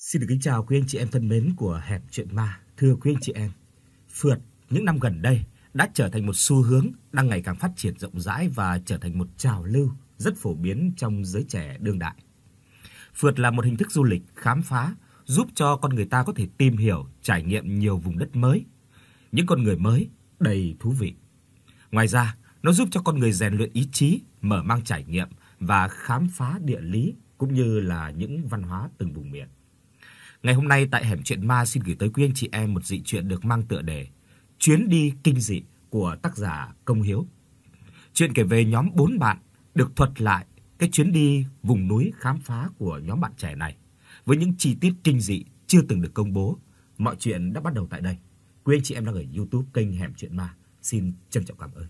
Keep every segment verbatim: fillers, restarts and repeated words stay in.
Xin được kính chào quý anh chị em thân mến của Hẻm Chuyện Ma. Thưa quý anh chị em, phượt những năm gần đây đã trở thành một xu hướng đang ngày càng phát triển rộng rãi và trở thành một trào lưu rất phổ biến trong giới trẻ đương đại. Phượt là một hình thức du lịch khám phá, giúp cho con người ta có thể tìm hiểu, trải nghiệm nhiều vùng đất mới, những con người mới đầy thú vị. Ngoài ra, nó giúp cho con người rèn luyện ý chí, mở mang trải nghiệm và khám phá địa lý cũng như là những văn hóa từng vùng miền. Ngày hôm nay tại Hẻm Chuyện Ma xin gửi tới quý anh chị em một dị truyện được mang tựa đề Chuyến đi kinh dị của tác giả Công Hiếu. Chuyện kể về nhóm bốn bạn được thuật lại cái chuyến đi vùng núi khám phá của nhóm bạn trẻ này với những chi tiết kinh dị chưa từng được công bố. Mọi chuyện đã bắt đầu tại đây. Quý anh chị em đang ở YouTube kênh Hẻm Chuyện Ma, xin trân trọng cảm ơn.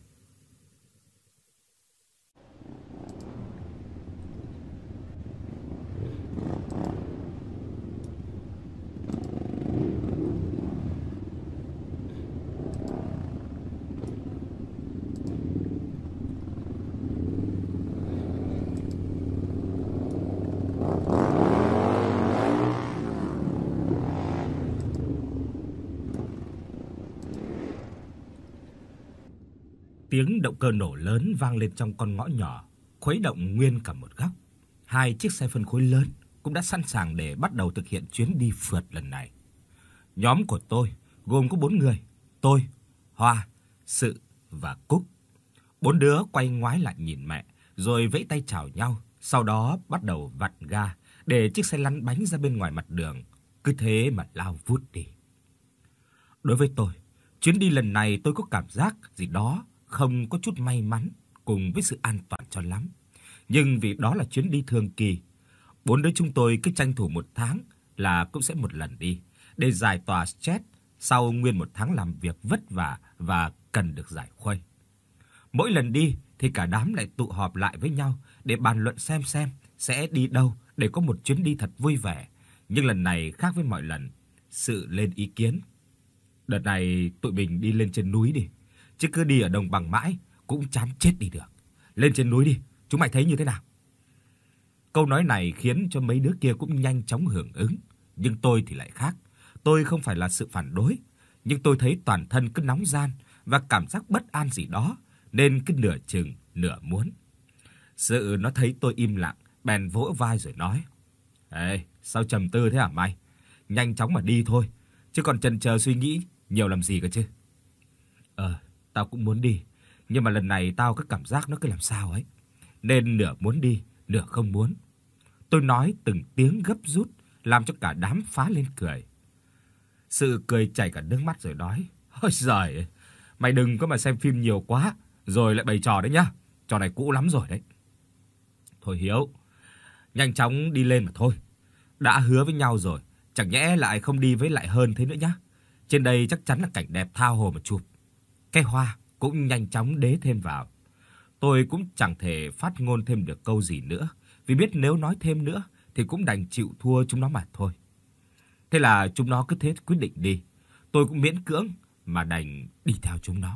Tiếng động cơ nổ lớn vang lên trong con ngõ nhỏ, khuấy động nguyên cả một góc. Hai chiếc xe phân khối lớn cũng đã sẵn sàng để bắt đầu thực hiện chuyến đi phượt lần này. Nhóm của tôi gồm có bốn người, tôi, Hoa, Sự và Cúc. Bốn đứa quay ngoái lại nhìn mẹ, rồi vẫy tay chào nhau, sau đó bắt đầu vặn ga để chiếc xe lăn bánh ra bên ngoài mặt đường, cứ thế mà lao vút đi. Đối với tôi, chuyến đi lần này tôi có cảm giác gì đó không có chút may mắn cùng với sự an toàn cho lắm. Nhưng vì đó là chuyến đi thường kỳ, bốn đứa chúng tôi cứ tranh thủ một tháng là cũng sẽ một lần đi để giải tỏa stress sau nguyên một tháng làm việc vất vả và cần được giải khuây. Mỗi lần đi thì cả đám lại tụ họp lại với nhau để bàn luận xem xem sẽ đi đâu để có một chuyến đi thật vui vẻ. Nhưng lần này khác với mọi lần, Sự lên ý kiến. Đợt này tụi mình đi lên trên núi đi, chứ cứ đi ở đồng bằng mãi cũng chán chết đi được. Lên trên núi đi, chúng mày thấy như thế nào? Câu nói này khiến cho mấy đứa kia cũng nhanh chóng hưởng ứng, nhưng tôi thì lại khác. Tôi không phải là sự phản đối, nhưng tôi thấy toàn thân cứ nóng ran và cảm giác bất an gì đó, nên cứ nửa chừng nửa muốn. Sự nó thấy tôi im lặng, bèn vỗ vai rồi nói: "Ê, sao trầm tư thế hả mày? Nhanh chóng mà đi thôi, chứ còn chần chờ suy nghĩ nhiều làm gì cơ chứ?" Ờ, tao cũng muốn đi, nhưng mà lần này tao cứ cảm giác nó cứ làm sao ấy, nên nửa muốn đi, nửa không muốn. Tôi nói từng tiếng gấp rút, làm cho cả đám phá lên cười. Sự cười chảy cả nước mắt rồi nói: "Ôi giời, mày đừng có mà xem phim nhiều quá, rồi lại bày trò đấy nhá. Trò này cũ lắm rồi đấy." Thôi Hiếu, nhanh chóng đi lên mà thôi. Đã hứa với nhau rồi, chẳng nhẽ lại không đi với lại hơn thế nữa nhá. Trên đây chắc chắn là cảnh đẹp tha hồ mà chụp. Cái Hoa cũng nhanh chóng đế thêm vào. Tôi cũng chẳng thể phát ngôn thêm được câu gì nữa, vì biết nếu nói thêm nữa thì cũng đành chịu thua chúng nó mà thôi. Thế là chúng nó cứ thế quyết định đi. Tôi cũng miễn cưỡng mà đành đi theo chúng nó.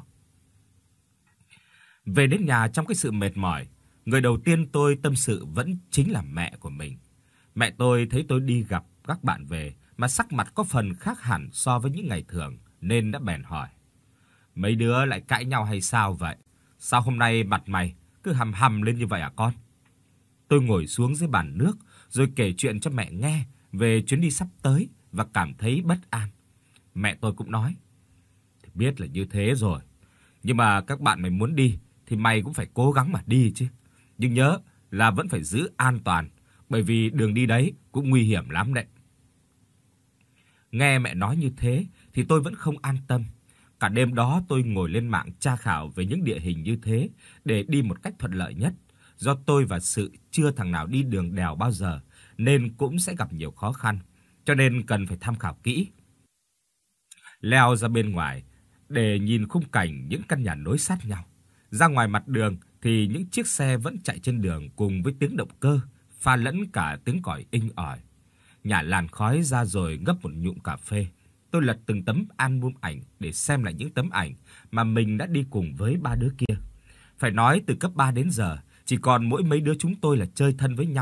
Về đến nhà trong cái sự mệt mỏi, người đầu tiên tôi tâm sự vẫn chính là mẹ của mình. Mẹ tôi thấy tôi đi gặp các bạn về mà sắc mặt có phần khác hẳn so với những ngày thường, nên đã bèn hỏi: "Mấy đứa lại cãi nhau hay sao vậy? Sao hôm nay mặt mày cứ hầm hầm lên như vậy à con?" Tôi ngồi xuống dưới bàn nước rồi kể chuyện cho mẹ nghe về chuyến đi sắp tới và cảm thấy bất an. Mẹ tôi cũng nói: "Thì biết là như thế rồi, nhưng mà các bạn mày muốn đi thì mày cũng phải cố gắng mà đi chứ. Nhưng nhớ là vẫn phải giữ an toàn, bởi vì đường đi đấy cũng nguy hiểm lắm đấy." Nghe mẹ nói như thế thì tôi vẫn không an tâm. Cả đêm đó tôi ngồi lên mạng tra khảo về những địa hình như thế để đi một cách thuận lợi nhất. Do tôi và Sự chưa thằng nào đi đường đèo bao giờ nên cũng sẽ gặp nhiều khó khăn, cho nên cần phải tham khảo kỹ. Leo ra bên ngoài để nhìn khung cảnh những căn nhà nối sát nhau. Ra ngoài mặt đường thì những chiếc xe vẫn chạy trên đường cùng với tiếng động cơ, pha lẫn cả tiếng còi inh ỏi. Nhả làn khói ra rồi gấp một ngụm cà phê. Tôi lật từng tấm album ảnh để xem lại những tấm ảnh mà mình đã đi cùng với ba đứa kia. Phải nói từ cấp ba đến giờ, chỉ còn mỗi mấy đứa chúng tôi là chơi thân với nhau,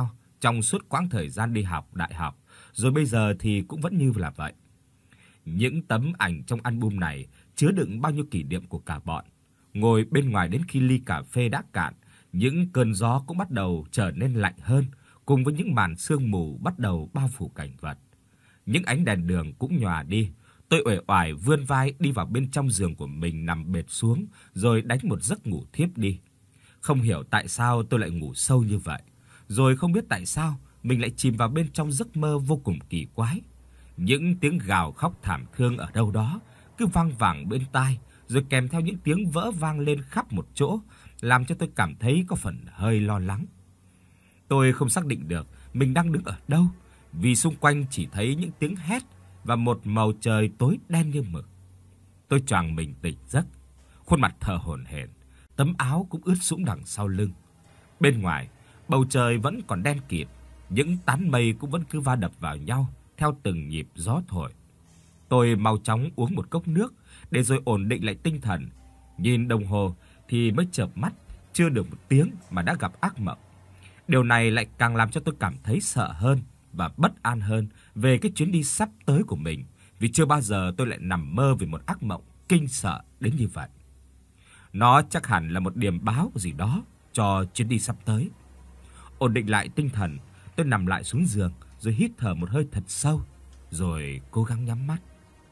trong suốt quãng thời gian đi học đại học, rồi bây giờ thì cũng vẫn như là vậy. Những tấm ảnh trong album này chứa đựng bao nhiêu kỷ niệm của cả bọn. Ngồi bên ngoài đến khi ly cà phê đã cạn, những cơn gió cũng bắt đầu trở nên lạnh hơn, cùng với những màn sương mù bắt đầu bao phủ cảnh vật. Những ánh đèn đường cũng nhòa đi. Tôi uể oải vươn vai đi vào bên trong giường của mình, nằm bệt xuống rồi đánh một giấc ngủ thiếp đi. Không hiểu tại sao tôi lại ngủ sâu như vậy, rồi không biết tại sao mình lại chìm vào bên trong giấc mơ vô cùng kỳ quái. Những tiếng gào khóc thảm thương ở đâu đó cứ vang vẳng bên tai, rồi kèm theo những tiếng vỡ vang lên khắp một chỗ, làm cho tôi cảm thấy có phần hơi lo lắng. Tôi không xác định được mình đang đứng ở đâu, vì xung quanh chỉ thấy những tiếng hét và một màu trời tối đen như mực. Tôi choàng mình tỉnh giấc, khuôn mặt thở hổn hển, tấm áo cũng ướt sũng đằng sau lưng. Bên ngoài, bầu trời vẫn còn đen kịt, những tán mây cũng vẫn cứ va đập vào nhau theo từng nhịp gió thổi. Tôi mau chóng uống một cốc nước để rồi ổn định lại tinh thần. Nhìn đồng hồ thì mới chợp mắt, chưa được một tiếng mà đã gặp ác mộng. Điều này lại càng làm cho tôi cảm thấy sợ hơn và bất an hơn về cái chuyến đi sắp tới của mình, vì chưa bao giờ tôi lại nằm mơ về một ác mộng kinh sợ đến như vậy. Nó chắc hẳn là một điềm báo gì đó cho chuyến đi sắp tới. Ổn định lại tinh thần, tôi nằm lại xuống giường rồi hít thở một hơi thật sâu, rồi cố gắng nhắm mắt.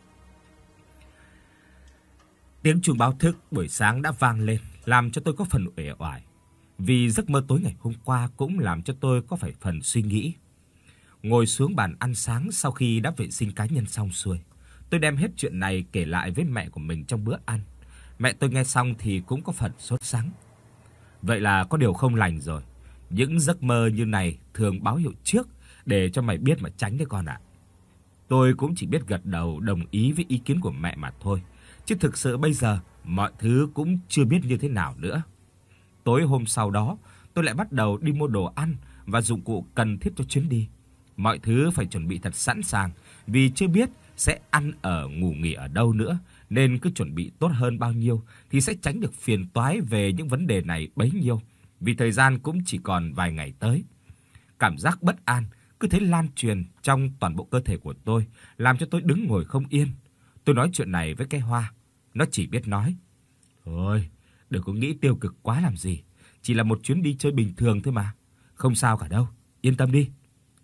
Tiếng chuông báo thức buổi sáng đã vang lên, làm cho tôi có phần uể oải, vì giấc mơ tối ngày hôm qua cũng làm cho tôi có phải phần suy nghĩ. Ngồi xuống bàn ăn sáng sau khi đã vệ sinh cá nhân xong xuôi, tôi đem hết chuyện này kể lại với mẹ của mình trong bữa ăn. Mẹ tôi nghe xong thì cũng có phần sốt sắng. Vậy là có điều không lành rồi. Những giấc mơ như này thường báo hiệu trước để cho mày biết mà tránh đấy con ạ. Tôi cũng chỉ biết gật đầu đồng ý với ý kiến của mẹ mà thôi, chứ thực sự bây giờ mọi thứ cũng chưa biết như thế nào nữa. Tối hôm sau đó, tôi lại bắt đầu đi mua đồ ăn và dụng cụ cần thiết cho chuyến đi. Mọi thứ phải chuẩn bị thật sẵn sàng, vì chưa biết sẽ ăn ở ngủ nghỉ ở đâu nữa, nên cứ chuẩn bị tốt hơn bao nhiêu thì sẽ tránh được phiền toái về những vấn đề này bấy nhiêu, vì thời gian cũng chỉ còn vài ngày tới. Cảm giác bất an cứ thế lan truyền trong toàn bộ cơ thể của tôi, làm cho tôi đứng ngồi không yên. Tôi nói chuyện này với cái Hoa, nó chỉ biết nói: "Thôi, đừng có nghĩ tiêu cực quá làm gì, chỉ là một chuyến đi chơi bình thường thôi mà, không sao cả đâu, yên tâm đi."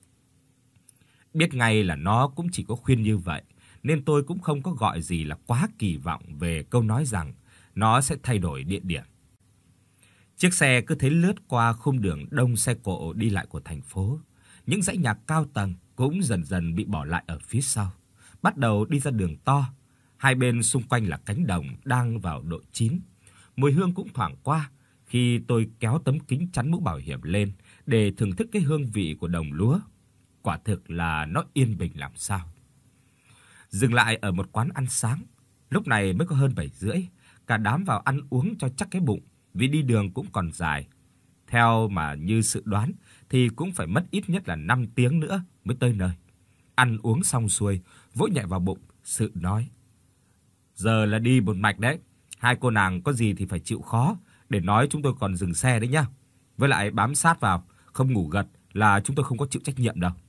Biết ngay là nó cũng chỉ có khuyên như vậy, nên tôi cũng không có gọi gì là quá kỳ vọng về câu nói rằng nó sẽ thay đổi địa điểm. Chiếc xe cứ thế lướt qua khung đường đông xe cộ đi lại của thành phố. Những dãy nhà cao tầng cũng dần dần bị bỏ lại ở phía sau, bắt đầu đi ra đường to. Hai bên xung quanh là cánh đồng đang vào độ chín. Mùi hương cũng thoảng qua khi tôi kéo tấm kính chắn mũ bảo hiểm lên để thưởng thức cái hương vị của đồng lúa. Quả thực là nó yên bình làm sao. Dừng lại ở một quán ăn sáng, lúc này mới có hơn bảy rưỡi, cả đám vào ăn uống cho chắc cái bụng, vì đi đường cũng còn dài. Theo mà như sự đoán thì cũng phải mất ít nhất là năm tiếng nữa mới tới nơi. Ăn uống xong xuôi, vỗ nhẹ vào bụng, Sự nói: "Giờ là đi một mạch đấy, hai cô nàng có gì thì phải chịu khó để nói chúng tôi còn dừng xe đấy nhá. Với lại bám sát vào, không ngủ gật là chúng tôi không có chịu trách nhiệm đâu."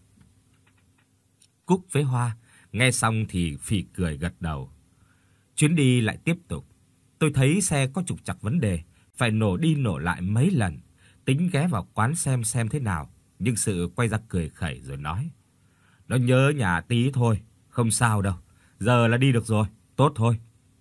Cúc với Hoa nghe xong thì phì cười gật đầu. Chuyến đi lại tiếp tục. Tôi thấy xe có trục trặc vấn đề, phải nổ đi nổ lại mấy lần, tính ghé vào quán xem xem thế nào, nhưng Sự quay ra cười khẩy rồi nói: "Nó nhớ nhà tí thôi, không sao đâu. Giờ là đi được rồi, tốt thôi."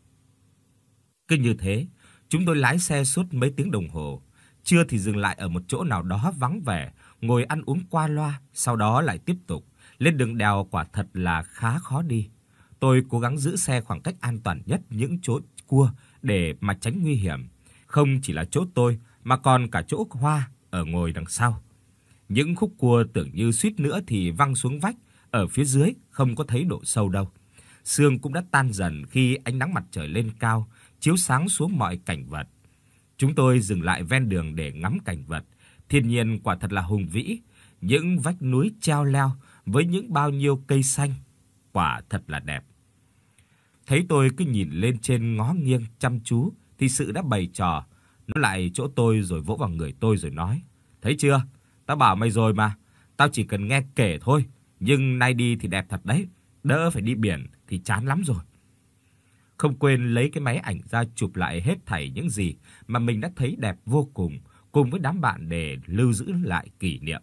Cứ như thế, chúng tôi lái xe suốt mấy tiếng đồng hồ, trưa thì dừng lại ở một chỗ nào đó vắng vẻ, ngồi ăn uống qua loa, sau đó lại tiếp tục. Lên đường đèo quả thật là khá khó đi. Tôi cố gắng giữ xe khoảng cách an toàn nhất những chỗ cua để mà tránh nguy hiểm. Không chỉ là chỗ tôi mà còn cả chỗ Hoa ở ngồi đằng sau. Những khúc cua tưởng như suýt nữa thì văng xuống vách, ở phía dưới không có thấy độ sâu đâu. Sương cũng đã tan dần khi ánh nắng mặt trời lên cao, chiếu sáng xuống mọi cảnh vật. Chúng tôi dừng lại ven đường để ngắm cảnh vật. Thiên nhiên quả thật là hùng vĩ, những vách núi treo leo với những bao nhiêu cây xanh, quả thật là đẹp. Thấy tôi cứ nhìn lên trên ngó nghiêng chăm chú thì Sự đã bày trò, nó lại chỗ tôi rồi vỗ vào người tôi rồi nói: "Thấy chưa? Tao bảo mày rồi mà, Tao chỉ cần nghe kể thôi, nhưng nay đi thì đẹp thật đấy, đỡ phải đi biển thì chán lắm rồi. Không quên lấy cái máy ảnh ra chụp lại hết thảy những gì mà mình đã thấy đẹp vô cùng, cùng với đám bạn để lưu giữ lại kỷ niệm.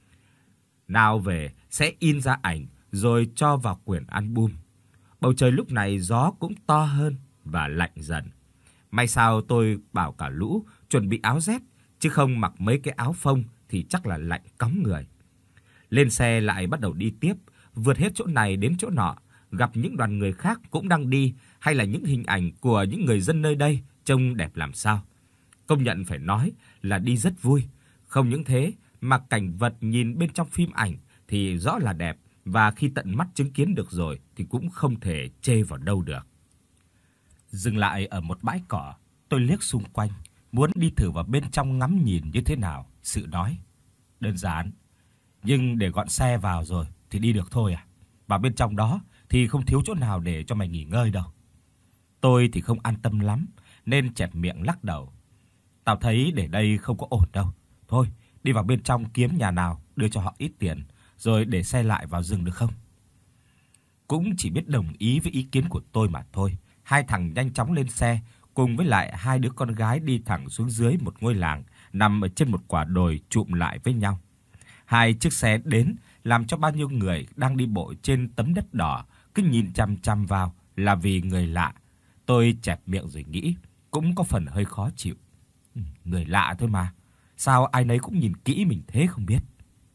Nào về sẽ in ra ảnh rồi cho vào quyển album. Bầu trời lúc này gió cũng to hơn và lạnh dần. May sao tôi bảo cả lũ chuẩn bị áo rét, chứ không mặc mấy cái áo phông thì chắc là lạnh cóng người. Lên xe lại bắt đầu đi tiếp, vượt hết chỗ này đến chỗ nọ, gặp những đoàn người khác cũng đang đi, hay là những hình ảnh của những người dân nơi đây trông đẹp làm sao. Công nhận phải nói là đi rất vui. Không những thế mà cảnh vật nhìn bên trong phim ảnh thì rõ là đẹp, và khi tận mắt chứng kiến được rồi thì cũng không thể chê vào đâu được. Dừng lại ở một bãi cỏ, tôi liếc xung quanh, muốn đi thử vào bên trong ngắm nhìn như thế nào. Sự nói: đơn giản, nhưng để gọn xe vào rồi thì đi được thôi à. Vào bên trong đó thì không thiếu chỗ nào để cho mày nghỉ ngơi đâu. Tôi thì không an tâm lắm nên chẹp miệng lắc đầu. Tao thấy để đây không có ổn đâu. Thôi, đi vào bên trong kiếm nhà nào đưa cho họ ít tiền rồi để xe lại vào rừng được không? Cũng chỉ biết đồng ý với ý kiến của tôi mà thôi. Hai thằng nhanh chóng lên xe, cùng với lại hai đứa con gái đi thẳng xuống dưới một ngôi làng nằm ở trên một quả đồi chụm lại với nhau. Hai chiếc xe đến làm cho bao nhiêu người đang đi bộ trên tấm đất đỏ cứ nhìn chằm chằm vào là vì người lạ. Tôi chẹp miệng rồi nghĩ, cũng có phần hơi khó chịu. Người lạ thôi mà, sao ai nấy cũng nhìn kỹ mình thế không biết.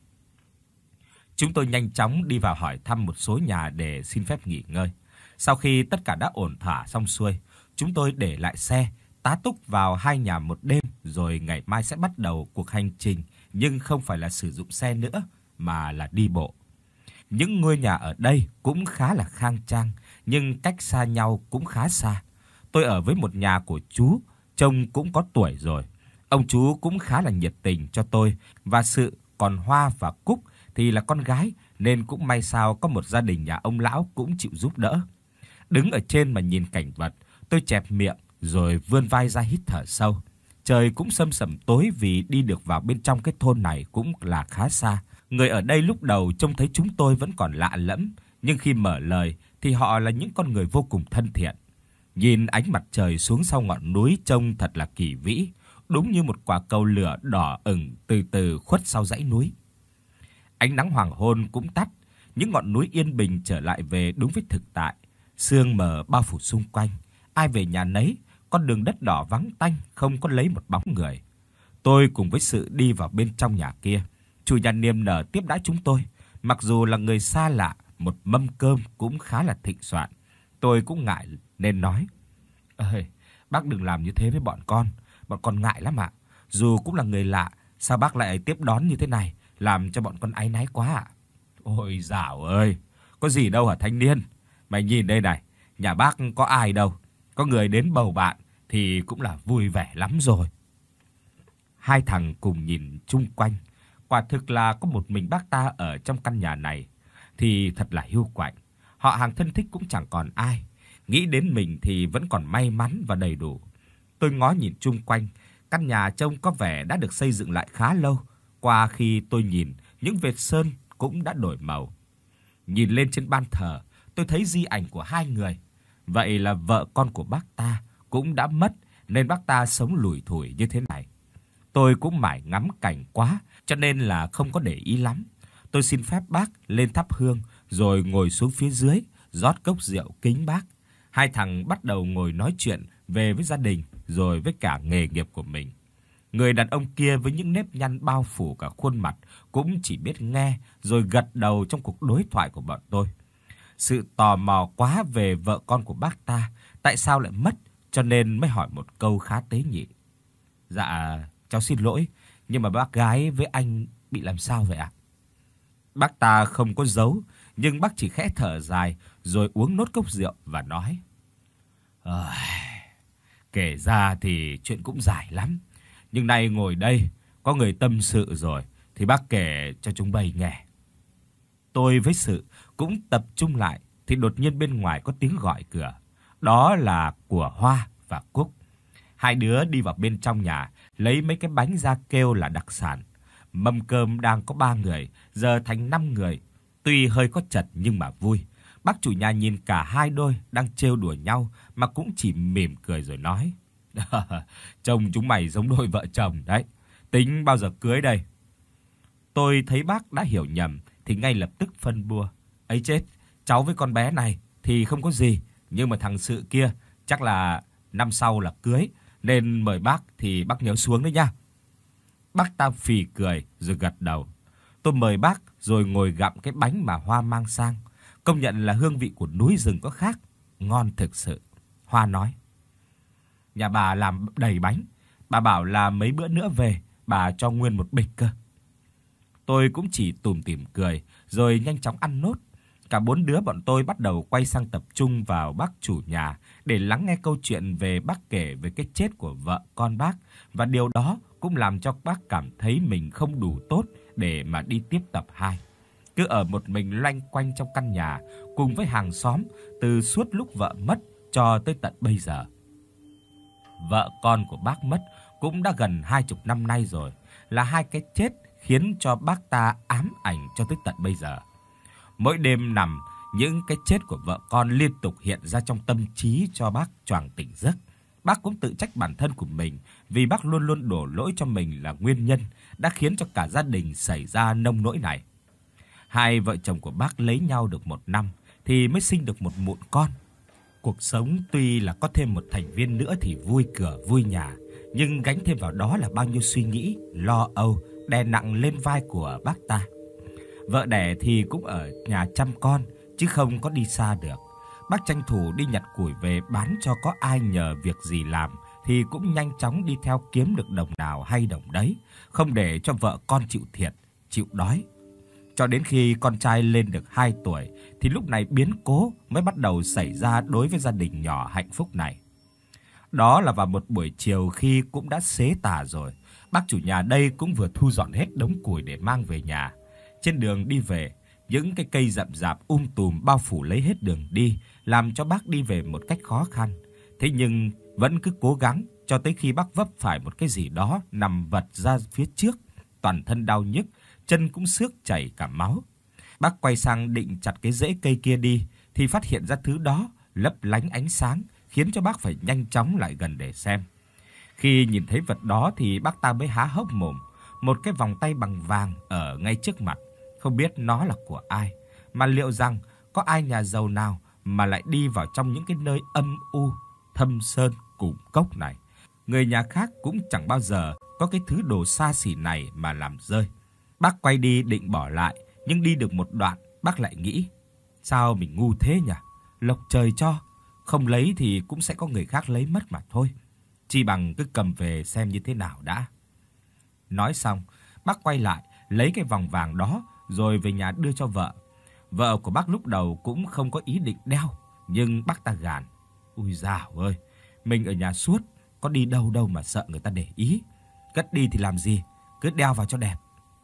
Chúng tôi nhanh chóng đi vào hỏi thăm một số nhà để xin phép nghỉ ngơi. Sau khi tất cả đã ổn thỏa xong xuôi, chúng tôi để lại xe, tá túc vào hai nhà một đêm, rồi ngày mai sẽ bắt đầu cuộc hành trình, nhưng không phải là sử dụng xe nữa mà là đi bộ. Những ngôi nhà ở đây cũng khá là khang trang, nhưng cách xa nhau cũng khá xa. Tôi ở với một nhà của chú, trông cũng có tuổi rồi. Ông chú cũng khá là nhiệt tình cho tôi và Sự, còn Hoa và Cúc thì là con gái nên cũng may sao có một gia đình nhà ông lão cũng chịu giúp đỡ. Đứng ở trên mà nhìn cảnh vật, tôi chẹp miệng rồi vươn vai ra hít thở sâu. Trời cũng sâm sẩm tối vì đi được vào bên trong cái thôn này cũng là khá xa. Người ở đây lúc đầu trông thấy chúng tôi vẫn còn lạ lẫm, nhưng khi mở lời thì họ là những con người vô cùng thân thiện. Nhìn ánh mặt trời xuống sau ngọn núi trông thật là kỳ vĩ, đúng như một quả cầu lửa đỏ ửng từ từ khuất sau dãy núi. Ánh nắng hoàng hôn cũng tắt, những ngọn núi yên bình trở lại về đúng với thực tại. Sương mờ bao phủ xung quanh, ai về nhà nấy, con đường đất đỏ vắng tanh không có lấy một bóng người. Tôi cùng với Sự đi vào bên trong nhà kia. Chủ nhà niềm nở tiếp đãi chúng tôi, mặc dù là người xa lạ, một mâm cơm cũng khá là thịnh soạn. Tôi cũng ngại nên nói: "Ơi, bác đừng làm như thế với bọn con, bọn con ngại lắm ạ. Dù cũng là người lạ, sao bác lại tiếp đón như thế này, làm cho bọn con áy náy quá ạ." "Ôi dào ơi, có gì đâu hả thanh niên. Mày nhìn đây này, nhà bác có ai đâu, có người đến bầu bạn thì cũng là vui vẻ lắm rồi." Hai thằng cùng nhìn chung quanh, quả thực là có một mình bác ta ở trong căn nhà này thì thật là hiu quạnh. Họ hàng thân thích cũng chẳng còn ai, nghĩ đến mình thì vẫn còn may mắn và đầy đủ. Tôi ngó nhìn chung quanh, căn nhà trông có vẻ đã được xây dựng lại khá lâu. Qua khi tôi nhìn, những vệt sơn cũng đã đổi màu. Nhìn lên trên ban thờ, tôi thấy di ảnh của hai người. Vậy là vợ con của bác ta cũng đã mất nên bác ta sống lủi thủi như thế này. Tôi cũng mải ngắm cảnh quá cho nên là không có để ý lắm. Tôi xin phép bác lên thắp hương rồi ngồi xuống phía dưới rót cốc rượu kính bác. Hai thằng bắt đầu ngồi nói chuyện về với gia đình rồi với cả nghề nghiệp của mình. Người đàn ông kia với những nếp nhăn bao phủ cả khuôn mặt cũng chỉ biết nghe rồi gật đầu trong cuộc đối thoại của bọn tôi. Sự tò mò quá về vợ con của bác ta, tại sao lại mất, cho nên mới hỏi một câu khá tế nhị: "Dạ, cháu xin lỗi, nhưng mà bác gái với anh bị làm sao vậy ạ?" Bác ta không có giấu, nhưng bác chỉ khẽ thở dài rồi uống nốt cốc rượu và nói: "Ơi, kể ra thì chuyện cũng dài lắm, nhưng nay ngồi đây có người tâm sự rồi thì bác kể cho chúng bay nghe." Tôi với Sự cũng tập trung lại thì đột nhiên bên ngoài có tiếng gọi cửa. Đó là của Hoa và Cúc. Hai đứa đi vào bên trong nhà lấy mấy cái bánh ra kêu là đặc sản. Mâm cơm đang có ba người, giờ thành năm người. Tuy hơi có chật nhưng mà vui. Bác chủ nhà nhìn cả hai đôi đang trêu đùa nhau mà cũng chỉ mỉm cười rồi nói: "Trông chúng mày giống đôi vợ chồng đấy. Tính bao giờ cưới đây?" Tôi thấy bác đã hiểu nhầm thì ngay lập tức phân bua: "Ấy chết, cháu với con bé này thì không có gì, nhưng mà thằng Sự kia chắc là năm sau là cưới, nên mời bác thì bác nhớ xuống đấy nha." Bác ta phì cười rồi gật đầu. Tôi mời bác rồi ngồi gặm cái bánh mà Hoa mang sang. Công nhận là hương vị của núi rừng có khác, ngon thực sự. Hoa nói: "Nhà bà làm đầy bánh, bà bảo là mấy bữa nữa về bà cho nguyên một bịch cơ." Tôi cũng chỉ tủm tỉm cười rồi nhanh chóng ăn nốt. Cả bốn đứa bọn tôi bắt đầu quay sang tập trung vào bác chủ nhà để lắng nghe câu chuyện về bác kể về cái chết của vợ con bác, và điều đó cũng làm cho bác cảm thấy mình không đủ tốt để mà đi tiếp tập hai. Cứ ở một mình loanh quanh trong căn nhà cùng với hàng xóm từ suốt lúc vợ mất cho tới tận bây giờ. Vợ con của bác mất cũng đã gần hai chục năm nay rồi, là hai cái chết khiến cho bác ta ám ảnh cho tới tận bây giờ. Mỗi đêm nằm, những cái chết của vợ con liên tục hiện ra trong tâm trí cho bác choàng tỉnh giấc. Bác cũng tự trách bản thân của mình vì bác luôn luôn đổ lỗi cho mình là nguyên nhân đã khiến cho cả gia đình xảy ra nông nỗi này. Hai vợ chồng của bác lấy nhau được một năm thì mới sinh được một mụn con. Cuộc sống tuy là có thêm một thành viên nữa thì vui cửa vui nhà, nhưng gánh thêm vào đó là bao nhiêu suy nghĩ, lo âu đè nặng lên vai của bác ta. Vợ đẻ thì cũng ở nhà chăm con chứ không có đi xa được. Bác tranh thủ đi nhặt củi về bán cho có ai nhờ việc gì làm thì cũng nhanh chóng đi theo kiếm được đồng nào hay đồng đấy, không để cho vợ con chịu thiệt, chịu đói. Cho đến khi con trai lên được hai tuổi thì lúc này biến cố mới bắt đầu xảy ra đối với gia đình nhỏ hạnh phúc này. Đó là vào một buổi chiều khi cũng đã xế tà rồi, bác chủ nhà đây cũng vừa thu dọn hết đống củi để mang về nhà. Trên đường đi về, những cái cây rậm rạp um tùm bao phủ lấy hết đường đi, làm cho bác đi về một cách khó khăn. Thế nhưng vẫn cứ cố gắng cho tới khi bác vấp phải một cái gì đó nằm vật ra phía trước, toàn thân đau nhức, chân cũng xước chảy cả máu. Bác quay sang định chặt cái rễ cây kia đi thì phát hiện ra thứ đó lấp lánh ánh sáng, khiến cho bác phải nhanh chóng lại gần để xem. Khi nhìn thấy vật đó thì bác ta mới há hốc mồm. Một cái vòng tay bằng vàng ở ngay trước mặt, không biết nó là của ai, mà liệu rằng có ai nhà giàu nào mà lại đi vào trong những cái nơi âm u, thâm sơn cùng cốc này. Người nhà khác cũng chẳng bao giờ có cái thứ đồ xa xỉ này mà làm rơi. Bác quay đi định bỏ lại, nhưng đi được một đoạn, bác lại nghĩ: sao mình ngu thế nhỉ? Lộc trời cho, không lấy thì cũng sẽ có người khác lấy mất mà thôi. Chi bằng cứ cầm về xem như thế nào đã. Nói xong, bác quay lại lấy cái vòng vàng đó rồi về nhà đưa cho vợ. Vợ của bác lúc đầu cũng không có ý định đeo, nhưng bác ta gàn: "Ui dào ơi, mình ở nhà suốt, có đi đâu đâu mà sợ người ta để ý. Cất đi thì làm gì, cứ đeo vào cho đẹp."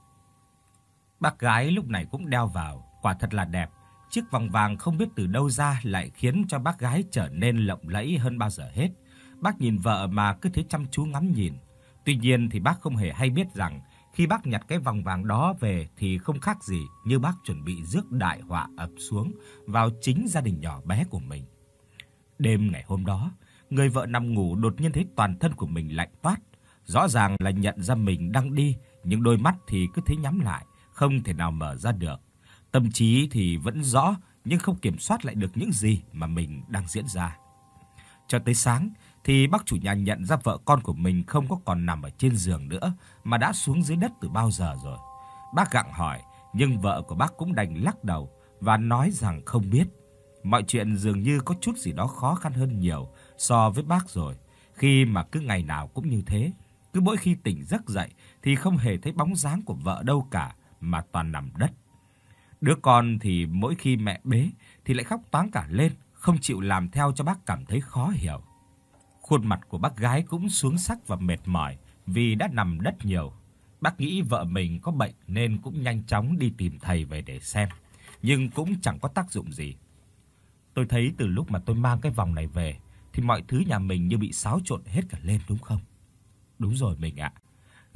Bác gái lúc này cũng đeo vào, quả thật là đẹp. Chiếc vòng vàng không biết từ đâu ra lại khiến cho bác gái trở nên lộng lẫy hơn bao giờ hết. Bác nhìn vợ mà cứ thế chăm chú ngắm nhìn. Tuy nhiên thì bác không hề hay biết rằng khi bác nhặt cái vòng vàng đó về thì không khác gì như bác chuẩn bị rước đại họa ập xuống vào chính gia đình nhỏ bé của mình. Đêm ngày hôm đó, người vợ nằm ngủ đột nhiên thấy toàn thân của mình lạnh toát. Rõ ràng là nhận ra mình đang đi, nhưng đôi mắt thì cứ thế nhắm lại, không thể nào mở ra được. Tâm trí thì vẫn rõ nhưng không kiểm soát lại được những gì mà mình đang diễn ra. Cho tới sáng thì bác chủ nhà nhận ra vợ con của mình không có còn nằm ở trên giường nữa mà đã xuống dưới đất từ bao giờ rồi. Bác gặng hỏi, nhưng vợ của bác cũng đành lắc đầu và nói rằng không biết. Mọi chuyện dường như có chút gì đó khó khăn hơn nhiều so với bác rồi, khi mà cứ ngày nào cũng như thế. Cứ mỗi khi tỉnh giấc dậy thì không hề thấy bóng dáng của vợ đâu cả, mà toàn nằm đất. Đứa con thì mỗi khi mẹ bế thì lại khóc toáng cả lên, không chịu làm theo cho bác cảm thấy khó hiểu. Khuôn mặt của bác gái cũng xuống sắc và mệt mỏi vì đã nằm đất nhiều. Bác nghĩ vợ mình có bệnh nên cũng nhanh chóng đi tìm thầy về để xem, nhưng cũng chẳng có tác dụng gì. Tôi thấy từ lúc mà tôi mang cái vòng này về thì mọi thứ nhà mình như bị xáo trộn hết cả lên đúng không? Đúng rồi mình ạ.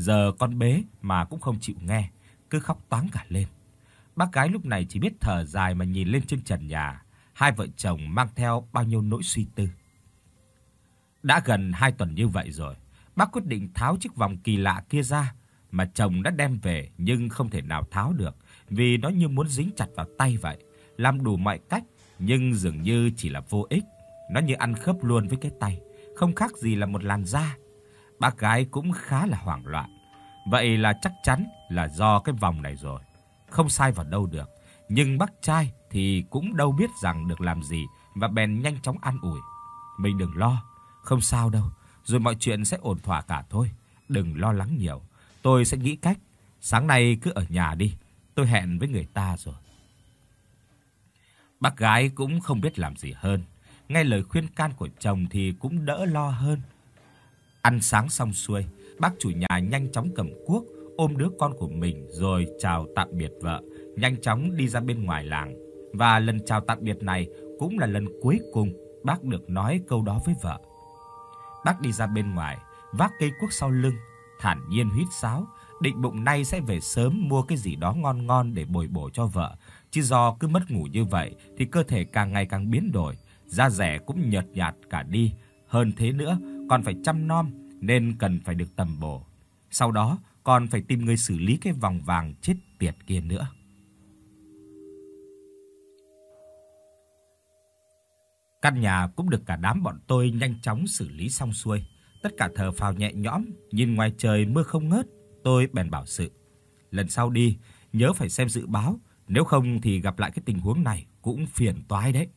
Giờ con bế mà cũng không chịu nghe, cứ khóc toáng cả lên. Bác gái lúc này chỉ biết thở dài mà nhìn lên trên trần nhà, hai vợ chồng mang theo bao nhiêu nỗi suy tư. Đã gần hai tuần như vậy rồi, bác quyết định tháo chiếc vòng kỳ lạ kia ra, mà chồng đã đem về nhưng không thể nào tháo được, vì nó như muốn dính chặt vào tay vậy, làm đủ mọi cách nhưng dường như chỉ là vô ích. Nó như ăn khớp luôn với cái tay, không khác gì là một làn da. Bác gái cũng khá là hoảng loạn. Vậy là chắc chắn là do cái vòng này rồi, không sai vào đâu được. Nhưng bác trai thì cũng đâu biết rằng được làm gì, và bèn nhanh chóng an ủi: "Mình đừng lo, không sao đâu, rồi mọi chuyện sẽ ổn thỏa cả thôi, đừng lo lắng nhiều. Tôi sẽ nghĩ cách, sáng nay cứ ở nhà đi, tôi hẹn với người ta rồi." Bác gái cũng không biết làm gì hơn, nghe lời khuyên can của chồng thì cũng đỡ lo hơn. Ăn sáng xong xuôi, bác chủ nhà nhanh chóng cầm cuốc, ôm đứa con của mình rồi chào tạm biệt vợ, nhanh chóng đi ra bên ngoài làng. Và lần chào tạm biệt này cũng là lần cuối cùng bác được nói câu đó với vợ. Bác đi ra bên ngoài, vác cây cuốc sau lưng, thản nhiên huýt sáo, định bụng nay sẽ về sớm mua cái gì đó ngon ngon để bồi bổ cho vợ, chứ do cứ mất ngủ như vậy thì cơ thể càng ngày càng biến đổi, da dẻ cũng nhợt nhạt cả đi, hơn thế nữa còn phải chăm nom nên cần phải được tầm bổ. Sau đó còn phải tìm người xử lý cái vòng vàng chết tiệt kia nữa. Căn nhà cũng được cả đám bọn tôi nhanh chóng xử lý xong xuôi. Tất cả thở phào nhẹ nhõm, nhìn ngoài trời mưa không ngớt, tôi bèn bảo Sự: "Lần sau đi nhớ phải xem dự báo, nếu không thì gặp lại cái tình huống này cũng phiền toái đấy."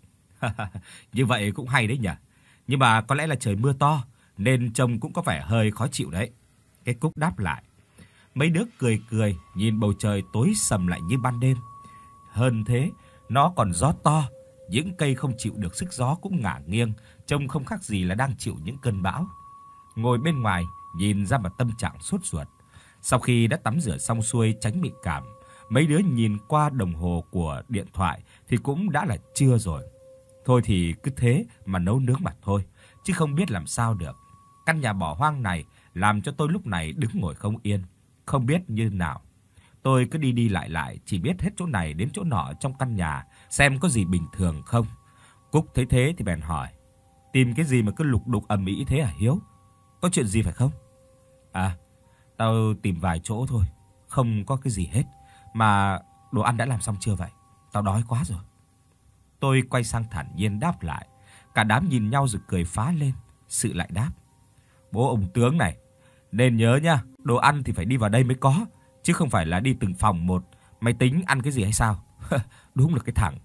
Như vậy cũng hay đấy nhỉ. Nhưng mà có lẽ là trời mưa to nên trông cũng có vẻ hơi khó chịu đấy. Cái Cúc đáp lại. Mấy đứa cười cười nhìn bầu trời tối sầm lại như ban đêm. Hơn thế, nó còn gió to, những cây không chịu được sức gió cũng ngả nghiêng, trông không khác gì là đang chịu những cơn bão. Ngồi bên ngoài nhìn ra mà tâm trạng sốt ruột. Sau khi đã tắm rửa xong xuôi tránh bị cảm, mấy đứa nhìn qua đồng hồ của điện thoại thì cũng đã là trưa rồi. Thôi thì cứ thế mà nấu nướng mà thôi, chứ không biết làm sao được. Căn nhà bỏ hoang này làm cho tôi lúc này đứng ngồi không yên, không biết như nào. Tôi cứ đi đi lại lại, chỉ biết hết chỗ này đến chỗ nọ trong căn nhà xem có gì bình thường không. Cúc thấy thế thì bèn hỏi: "Tìm cái gì mà cứ lục đục ầm ĩ thế hả Hiếu? Có chuyện gì phải không?" "À, tao tìm vài chỗ thôi, không có cái gì hết. Mà đồ ăn đã làm xong chưa vậy? Tao đói quá rồi." Tôi quay sang thản nhiên đáp lại. Cả đám nhìn nhau rồi cười phá lên. Sự lại đáp: "Bố ông tướng này, nên nhớ nha, đồ ăn thì phải đi vào đây mới có, chứ không phải là đi từng phòng một. Mày tính ăn cái gì hay sao?" Đúng là cái thằng.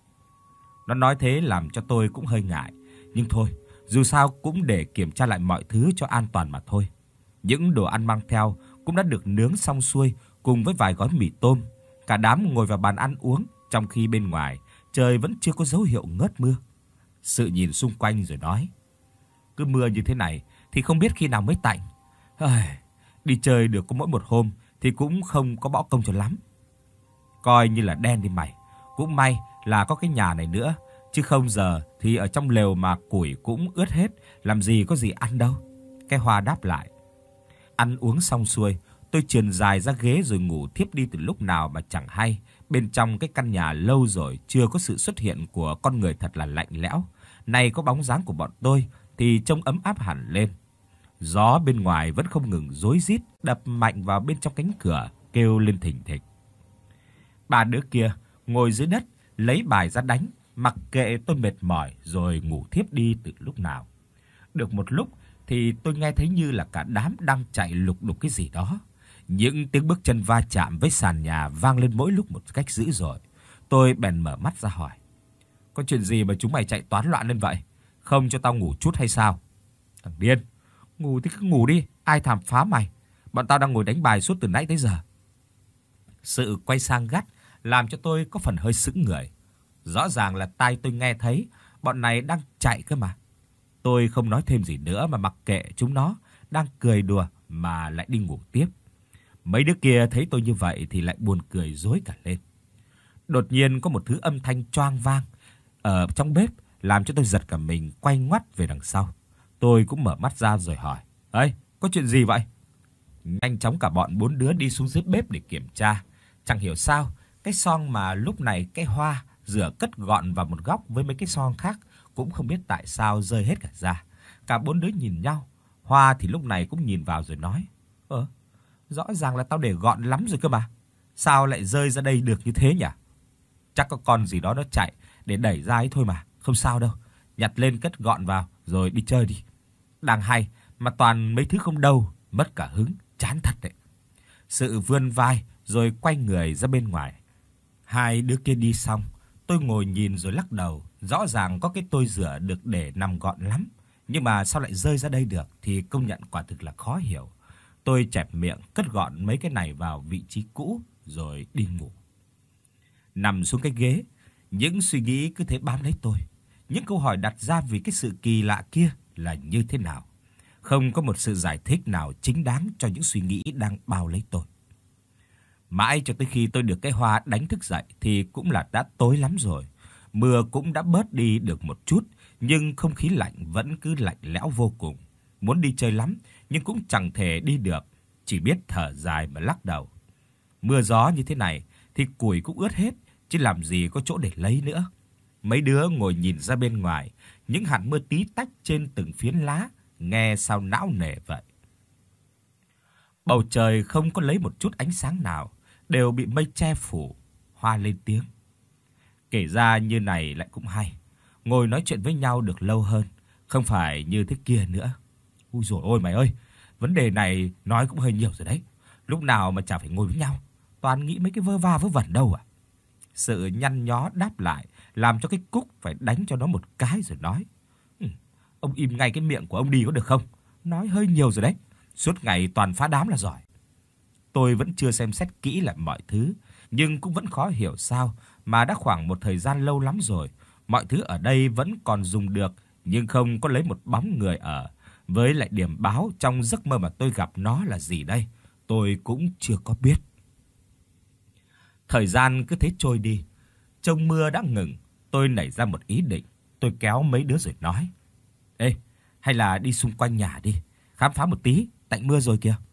Nó nói thế làm cho tôi cũng hơi ngại, nhưng thôi, dù sao cũng để kiểm tra lại mọi thứ cho an toàn mà thôi. Những đồ ăn mang theo cũng đã được nướng xong xuôi cùng với vài gói mì tôm. Cả đám ngồi vào bàn ăn uống, trong khi bên ngoài trời vẫn chưa có dấu hiệu ngớt mưa. Sự nhìn xung quanh rồi nói: "Cứ mưa như thế này thì không biết khi nào mới tạnh. Ai, đi chơi được có mỗi một hôm thì cũng không có bỏ công cho lắm. Coi như là đen đi mày. Cũng may là có cái nhà này nữa, chứ không giờ thì ở trong lều mà củi cũng ướt hết, làm gì có gì ăn đâu." Cái Hoa đáp lại. Ăn uống xong xuôi, tôi trườn dài ra ghế rồi ngủ thiếp đi từ lúc nào mà chẳng hay. Bên trong cái căn nhà lâu rồi chưa có sự xuất hiện của con người thật là lạnh lẽo. Nay có bóng dáng của bọn tôi thì trông ấm áp hẳn lên. Gió bên ngoài vẫn không ngừng rối rít đập mạnh vào bên trong cánh cửa, kêu lên thình thịch. Ba đứa kia ngồi dưới đất lấy bài ra đánh, mặc kệ tôi mệt mỏi rồi ngủ thiếp đi từ lúc nào. Được một lúc thì tôi nghe thấy như là cả đám đang chạy lục đục cái gì đó. Những tiếng bước chân va chạm với sàn nhà vang lên mỗi lúc một cách dữ dội. Tôi bèn mở mắt ra hỏi: "Có chuyện gì mà chúng mày chạy toán loạn lên vậy? Không cho tao ngủ chút hay sao?" "Thằng điên, ngủ thì cứ ngủ đi, ai thèm phá mày. Bọn tao đang ngồi đánh bài suốt từ nãy tới giờ." Sự quay sang gắt làm cho tôi có phần hơi sững người. Rõ ràng là tai tôi nghe thấy bọn này đang chạy cơ mà. Tôi không nói thêm gì nữa mà mặc kệ chúng nó đang cười đùa mà lại đi ngủ tiếp. Mấy đứa kia thấy tôi như vậy thì lại buồn cười rối cả lên. Đột nhiên có một thứ âm thanh choang vang ở trong bếp làm cho tôi giật cả mình, quay ngoắt về đằng sau. Tôi cũng mở mắt ra rồi hỏi: "Ê, có chuyện gì vậy?" Nhanh chóng cả bọn bốn đứa đi xuống dưới bếp để kiểm tra. Chẳng hiểu sao, cái xoong mà lúc này cái Hoa rửa cất gọn vào một góc với mấy cái xoong khác cũng không biết tại sao rơi hết cả ra. Cả bốn đứa nhìn nhau, Hoa thì lúc này cũng nhìn vào rồi nói: "Ơ, rõ ràng là tao để gọn lắm rồi cơ mà. Sao lại rơi ra đây được như thế nhỉ? Chắc có con gì đó nó chạy để đẩy ra ấy thôi mà, không sao đâu. Nhặt lên cất gọn vào rồi đi chơi đi." Đang hay mà toàn mấy thứ không đâu, mất cả hứng, chán thật đấy. Sự vươn vai rồi quay người ra bên ngoài. Hai đứa kia đi xong, tôi ngồi nhìn rồi lắc đầu, rõ ràng có cái tôi rửa được để nằm gọn lắm, nhưng mà sao lại rơi ra đây được thì công nhận quả thực là khó hiểu. Tôi chẹp miệng cất gọn mấy cái này vào vị trí cũ rồi đi ngủ. Nằm xuống cái ghế, những suy nghĩ cứ thế bám lấy tôi. Những câu hỏi đặt ra vì cái sự kỳ lạ kia là như thế nào? Không có một sự giải thích nào chính đáng cho những suy nghĩ đang bao lấy tôi. Mãi cho tới khi tôi được cái Hoa đánh thức dậy thì cũng là đã tối lắm rồi. Mưa cũng đã bớt đi được một chút, nhưng không khí lạnh vẫn cứ lạnh lẽo vô cùng. Muốn đi chơi lắm nhưng cũng chẳng thể đi được, chỉ biết thở dài mà lắc đầu. Mưa gió như thế này thì củi cũng ướt hết, chứ làm gì có chỗ để lấy nữa. Mấy đứa ngồi nhìn ra bên ngoài, những hạt mưa tí tách trên từng phiến lá, nghe sao não nề vậy. Bầu trời không có lấy một chút ánh sáng nào, đều bị mây che phủ. Hoa lên tiếng: "Kể ra như này lại cũng hay, ngồi nói chuyện với nhau được lâu hơn, không phải như thế kia nữa." Ui giời ôi mày ơi, vấn đề này nói cũng hơi nhiều rồi đấy. Lúc nào mà chả phải ngồi với nhau, toàn nghĩ mấy cái vơ va vớ vẩn đâu à. Sự nhăn nhó đáp lại làm cho cái Cúc phải đánh cho nó một cái rồi nói: "Ừ, ông im ngay cái miệng của ông đi có được không? Nói hơi nhiều rồi đấy, suốt ngày toàn phá đám là giỏi." Tôi vẫn chưa xem xét kỹ lại mọi thứ, nhưng cũng vẫn khó hiểu sao mà đã khoảng một thời gian lâu lắm rồi, mọi thứ ở đây vẫn còn dùng được nhưng không có lấy một bóng người ở. Với lại điểm báo trong giấc mơ mà tôi gặp nó là gì đây, tôi cũng chưa có biết. Thời gian cứ thế trôi đi, trông mưa đã ngừng, tôi nảy ra một ý định. Tôi kéo mấy đứa rồi nói: "Ê, hay là đi xung quanh nhà đi, khám phá một tí, tạnh mưa rồi kìa."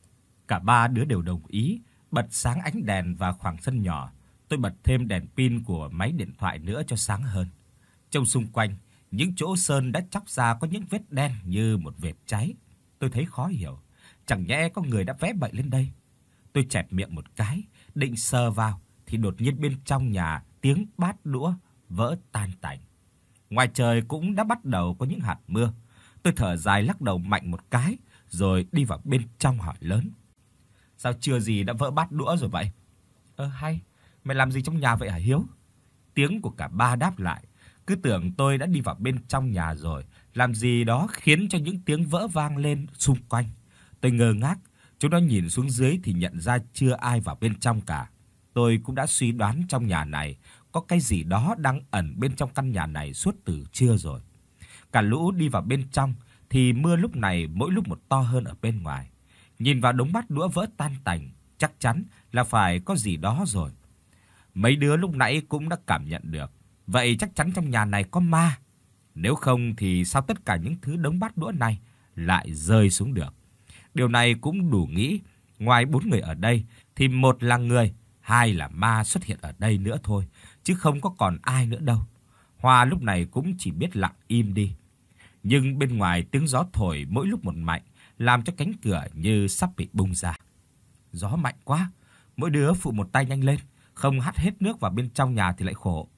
Cả ba đứa đều đồng ý, bật sáng ánh đèn vào khoảng sân nhỏ. Tôi bật thêm đèn pin của máy điện thoại nữa cho sáng hơn. Trông xung quanh, những chỗ sơn đã chóc ra có những vết đen như một vệt cháy. Tôi thấy khó hiểu, chẳng nhẽ có người đã vẽ bậy lên đây. Tôi chẹp miệng một cái, định sờ vào thì đột nhiên bên trong nhà tiếng bát đũa vỡ tan tành. Ngoài trời cũng đã bắt đầu có những hạt mưa. Tôi thở dài lắc đầu mạnh một cái rồi đi vào bên trong hỏi lớn: "Sao chưa gì đã vỡ bát đũa rồi vậy?" "Ơ hay, mày làm gì trong nhà vậy hả Hiếu?" Tiếng của cả ba đáp lại, cứ tưởng tôi đã đi vào bên trong nhà rồi, làm gì đó khiến cho những tiếng vỡ vang lên xung quanh. Tôi ngơ ngác, chúng nó nhìn xuống dưới thì nhận ra chưa ai vào bên trong cả. Tôi cũng đã suy đoán trong nhà này có cái gì đó đang ẩn bên trong căn nhà này suốt từ trưa rồi. Cả lũ đi vào bên trong thì mưa lúc này mỗi lúc một to hơn ở bên ngoài. Nhìn vào đống bát đũa vỡ tan tành, chắc chắn là phải có gì đó rồi. Mấy đứa lúc nãy cũng đã cảm nhận được, vậy chắc chắn trong nhà này có ma. Nếu không thì sao tất cả những thứ đống bát đũa này lại rơi xuống được. Điều này cũng đủ nghĩ, ngoài bốn người ở đây thì một là người, hai là ma xuất hiện ở đây nữa thôi, chứ không có còn ai nữa đâu. Hoa lúc này cũng chỉ biết lặng im đi. Nhưng bên ngoài tiếng gió thổi mỗi lúc một mạnh, làm cho cánh cửa như sắp bị bung ra. Gió mạnh quá, mỗi đứa phụ một tay nhanh lên, không hắt hết nước vào bên trong nhà thì lại khổ.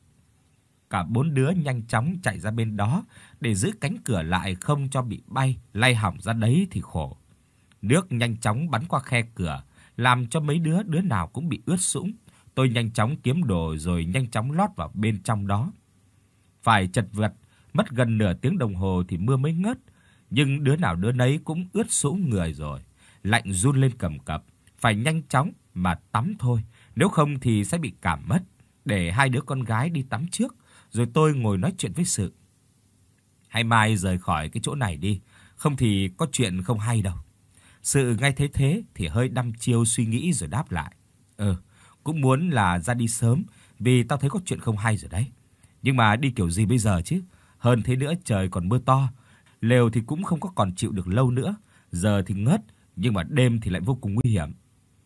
Cả bốn đứa nhanh chóng chạy ra bên đó để giữ cánh cửa lại không cho bị bay, lay hỏng ra đấy thì khổ. Nước nhanh chóng bắn qua khe cửa, làm cho mấy đứa đứa nào cũng bị ướt sũng. Tôi nhanh chóng kiếm đồ rồi nhanh chóng lót vào bên trong đó. Phải chật vật, mất gần nửa tiếng đồng hồ thì mưa mới ngớt, nhưng đứa nào đứa nấy cũng ướt sũng người rồi, lạnh run lên cầm cập, phải nhanh chóng mà tắm thôi, nếu không thì sẽ bị cảm mất. Để hai đứa con gái đi tắm trước, rồi tôi ngồi nói chuyện với Sự. Hay mai rời khỏi cái chỗ này đi, không thì có chuyện không hay đâu. Sự ngay thế thế thì hơi đăm chiêu suy nghĩ rồi đáp lại: "Ờ, cũng muốn là ra đi sớm, vì tao thấy có chuyện không hay rồi đấy. Nhưng mà đi kiểu gì bây giờ chứ? Hơn thế nữa trời còn mưa to, lều thì cũng không có còn chịu được lâu nữa, giờ thì ngớt, nhưng mà đêm thì lại vô cùng nguy hiểm.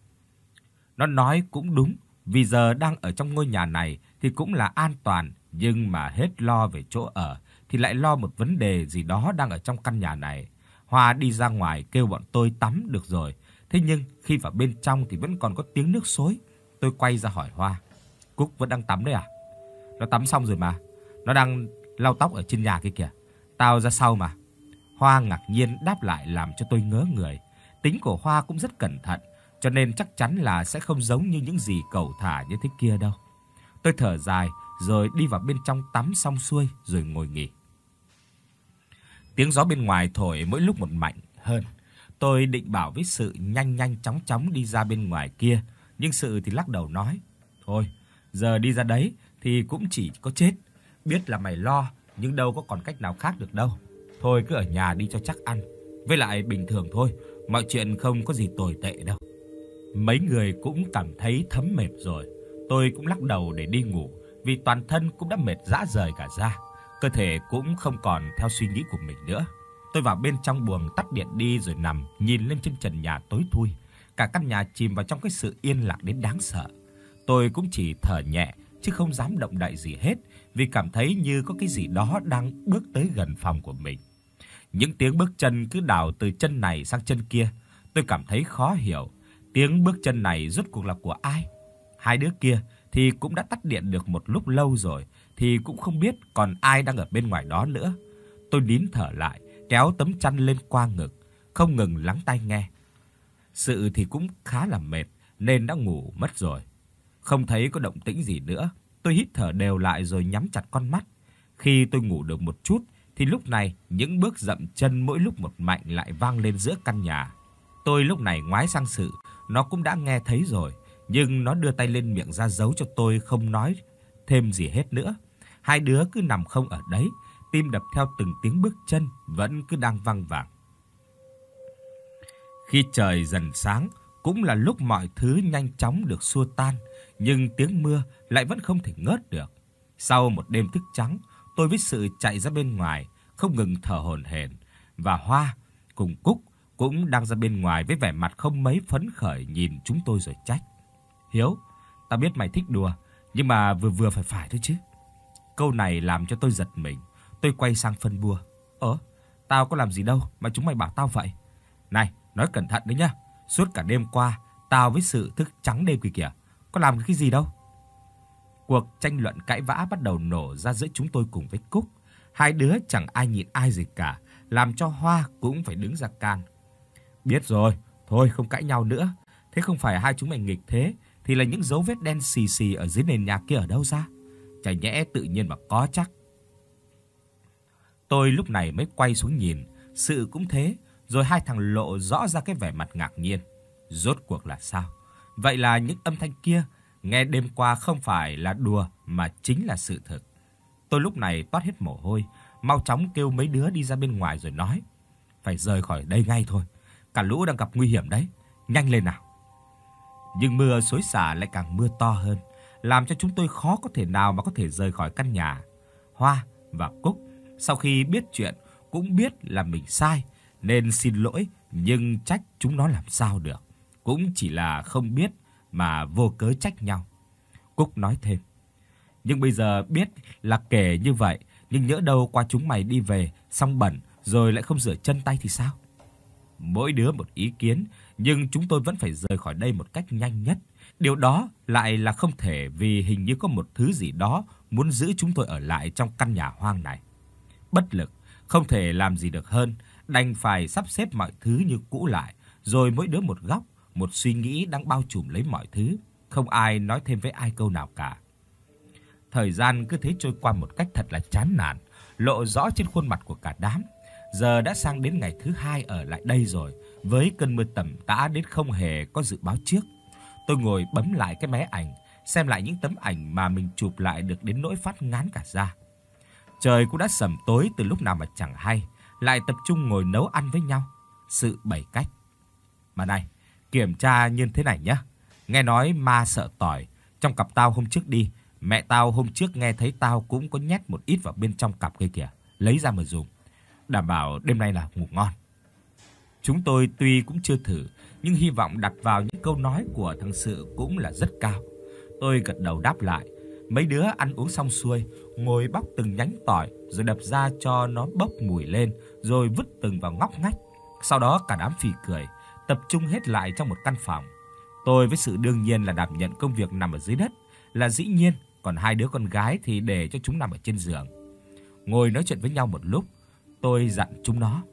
Nó nói cũng đúng, vì giờ đang ở trong ngôi nhà này thì cũng là an toàn, nhưng mà hết lo về chỗ ở thì lại lo một vấn đề gì đó đang ở trong căn nhà này. Hoa đi ra ngoài kêu bọn tôi tắm được rồi, thế nhưng khi vào bên trong thì vẫn còn có tiếng nước xối. Tôi quay ra hỏi Hoa: "Cúc vẫn đang tắm đấy à?" "Nó tắm xong rồi mà, nó đang lau tóc ở trên nhà kia kìa, tao ra sau mà." Hoa ngạc nhiên đáp lại làm cho tôi ngớ người. Tính của Hoa cũng rất cẩn thận, cho nên chắc chắn là sẽ không giống như những gì cẩu thả như thế kia đâu. Tôi thở dài rồi đi vào bên trong tắm xong xuôi rồi ngồi nghỉ. Tiếng gió bên ngoài thổi mỗi lúc một mạnh hơn. Tôi định bảo với Sự nhanh nhanh chóng chóng đi ra bên ngoài kia, nhưng Sự thì lắc đầu nói: "Thôi, giờ đi ra đấy thì cũng chỉ có chết. Biết là mày lo, nhưng đâu có còn cách nào khác được đâu. Thôi cứ ở nhà đi cho chắc ăn. Với lại bình thường thôi, mọi chuyện không có gì tồi tệ đâu." Mấy người cũng cảm thấy thấm mệt rồi. Tôi cũng lắc đầu để đi ngủ, vì toàn thân cũng đã mệt rã rời cả ra. Cơ thể cũng không còn theo suy nghĩ của mình nữa. Tôi vào bên trong buồng tắt điện đi rồi nằm nhìn lên trên trần nhà tối thui. Cả căn nhà chìm vào trong cái sự yên lặng đến đáng sợ. Tôi cũng chỉ thở nhẹ chứ không dám động đậy gì hết, vì cảm thấy như có cái gì đó đang bước tới gần phòng của mình. Những tiếng bước chân cứ đảo từ chân này sang chân kia. Tôi cảm thấy khó hiểu, tiếng bước chân này rốt cuộc là của ai? Hai đứa kia thì cũng đã tắt điện được một lúc lâu rồi, thì cũng không biết còn ai đang ở bên ngoài đó nữa. Tôi nín thở lại, kéo tấm chăn lên qua ngực, không ngừng lắng tai nghe. Sự thì cũng khá là mệt nên đã ngủ mất rồi. Không thấy có động tĩnh gì nữa, tôi hít thở đều lại rồi nhắm chặt con mắt. Khi tôi ngủ được một chút thì lúc này những bước dậm chân mỗi lúc một mạnh lại vang lên giữa căn nhà. Tôi lúc này ngoái sang Sự, nó cũng đã nghe thấy rồi, nhưng nó đưa tay lên miệng ra giấu cho tôi không nói thêm gì hết nữa. Hai đứa cứ nằm không ở đấy, tim đập theo từng tiếng bước chân vẫn cứ đang vang vẳng. Khi trời dần sáng, cũng là lúc mọi thứ nhanh chóng được xua tan, nhưng tiếng mưa lại vẫn không thể ngớt được. Sau một đêm thức trắng, tôi với Sự chạy ra bên ngoài, không ngừng thở hổn hển, và Hoa cùng Cúc cũng đang ra bên ngoài với vẻ mặt không mấy phấn khởi nhìn chúng tôi rồi trách: "Hiếu, tao biết mày thích đùa, nhưng mà vừa vừa phải phải thôi chứ." Câu này làm cho tôi giật mình. Tôi quay sang phân bua: "Ơ, tao có làm gì đâu mà chúng mày bảo tao vậy? Này, nói cẩn thận đấy nhá. Suốt cả đêm qua, tao với Sự thức trắng đêm kìa kìa, có làm cái gì đâu." Cuộc tranh luận cãi vã bắt đầu nổ ra giữa chúng tôi cùng với Cúc. Hai đứa chẳng ai nhịn ai gì cả, làm cho Hoa cũng phải đứng ra can. "Biết rồi, thôi không cãi nhau nữa. Thế không phải hai chúng mày nghịch thế thì là những dấu vết đen xì xì ở dưới nền nhà kia ở đâu ra? Chả nhẽ tự nhiên mà có chắc." Tôi lúc này mới quay xuống nhìn, Sự cũng thế, rồi hai thằng lộ rõ ra cái vẻ mặt ngạc nhiên. Rốt cuộc là sao? Vậy là những âm thanh kia nghe đêm qua không phải là đùa mà chính là sự thực. Tôi lúc này toát hết mồ hôi, mau chóng kêu mấy đứa đi ra bên ngoài rồi nói: "Phải rời khỏi đây ngay thôi, cả lũ đang gặp nguy hiểm đấy, nhanh lên nào." Nhưng mưa xối xả lại càng mưa to hơn, làm cho chúng tôi khó có thể nào mà có thể rời khỏi căn nhà. Hoa và Cúc sau khi biết chuyện cũng biết là mình sai nên xin lỗi, nhưng trách chúng nó làm sao được, cũng chỉ là không biết mà vô cớ trách nhau. Cúc nói thêm: "Nhưng bây giờ biết là kể như vậy, nhưng nhỡ đâu qua chúng mày đi về xong bẩn rồi lại không rửa chân tay thì sao?" Mỗi đứa một ý kiến, nhưng chúng tôi vẫn phải rời khỏi đây một cách nhanh nhất. Điều đó lại là không thể, vì hình như có một thứ gì đó muốn giữ chúng tôi ở lại trong căn nhà hoang này. Bất lực, không thể làm gì được hơn, đành phải sắp xếp mọi thứ như cũ lại, rồi mỗi đứa một góc, một suy nghĩ đang bao trùm lấy mọi thứ, không ai nói thêm với ai câu nào cả. Thời gian cứ thế trôi qua một cách thật là chán nản, lộ rõ trên khuôn mặt của cả đám. Giờ đã sang đến ngày thứ hai ở lại đây rồi, với cơn mưa tầm tã đến không hề có dự báo trước. Tôi ngồi bấm lại cái máy ảnh, xem lại những tấm ảnh mà mình chụp lại được đến nỗi phát ngán cả da. Trời cũng đã sẩm tối từ lúc nào mà chẳng hay, lại tập trung ngồi nấu ăn với nhau. Sự bày cách: "Mà này, kiểm tra như thế này nhá. Nghe nói ma sợ tỏi, trong cặp tao hôm trước đi, mẹ tao hôm trước nghe thấy tao cũng có nhét một ít vào bên trong cặp kia kìa, lấy ra mà dùng. Đảm bảo đêm nay là ngủ ngon." Chúng tôi tuy cũng chưa thử, nhưng hy vọng đặt vào những câu nói của thằng Sự cũng là rất cao. Tôi gật đầu đáp lại. Mấy đứa ăn uống xong xuôi, ngồi bóc từng nhánh tỏi rồi đập ra cho nó bốc mùi lên, rồi vứt từng vào ngóc ngách. Sau đó cả đám phì cười, tập trung hết lại trong một căn phòng. Tôi với Sự đương nhiên là đảm nhận công việc nằm ở dưới đất, là dĩ nhiên, còn hai đứa con gái thì để cho chúng nằm ở trên giường. Ngồi nói chuyện với nhau một lúc, tôi dặn chúng nó: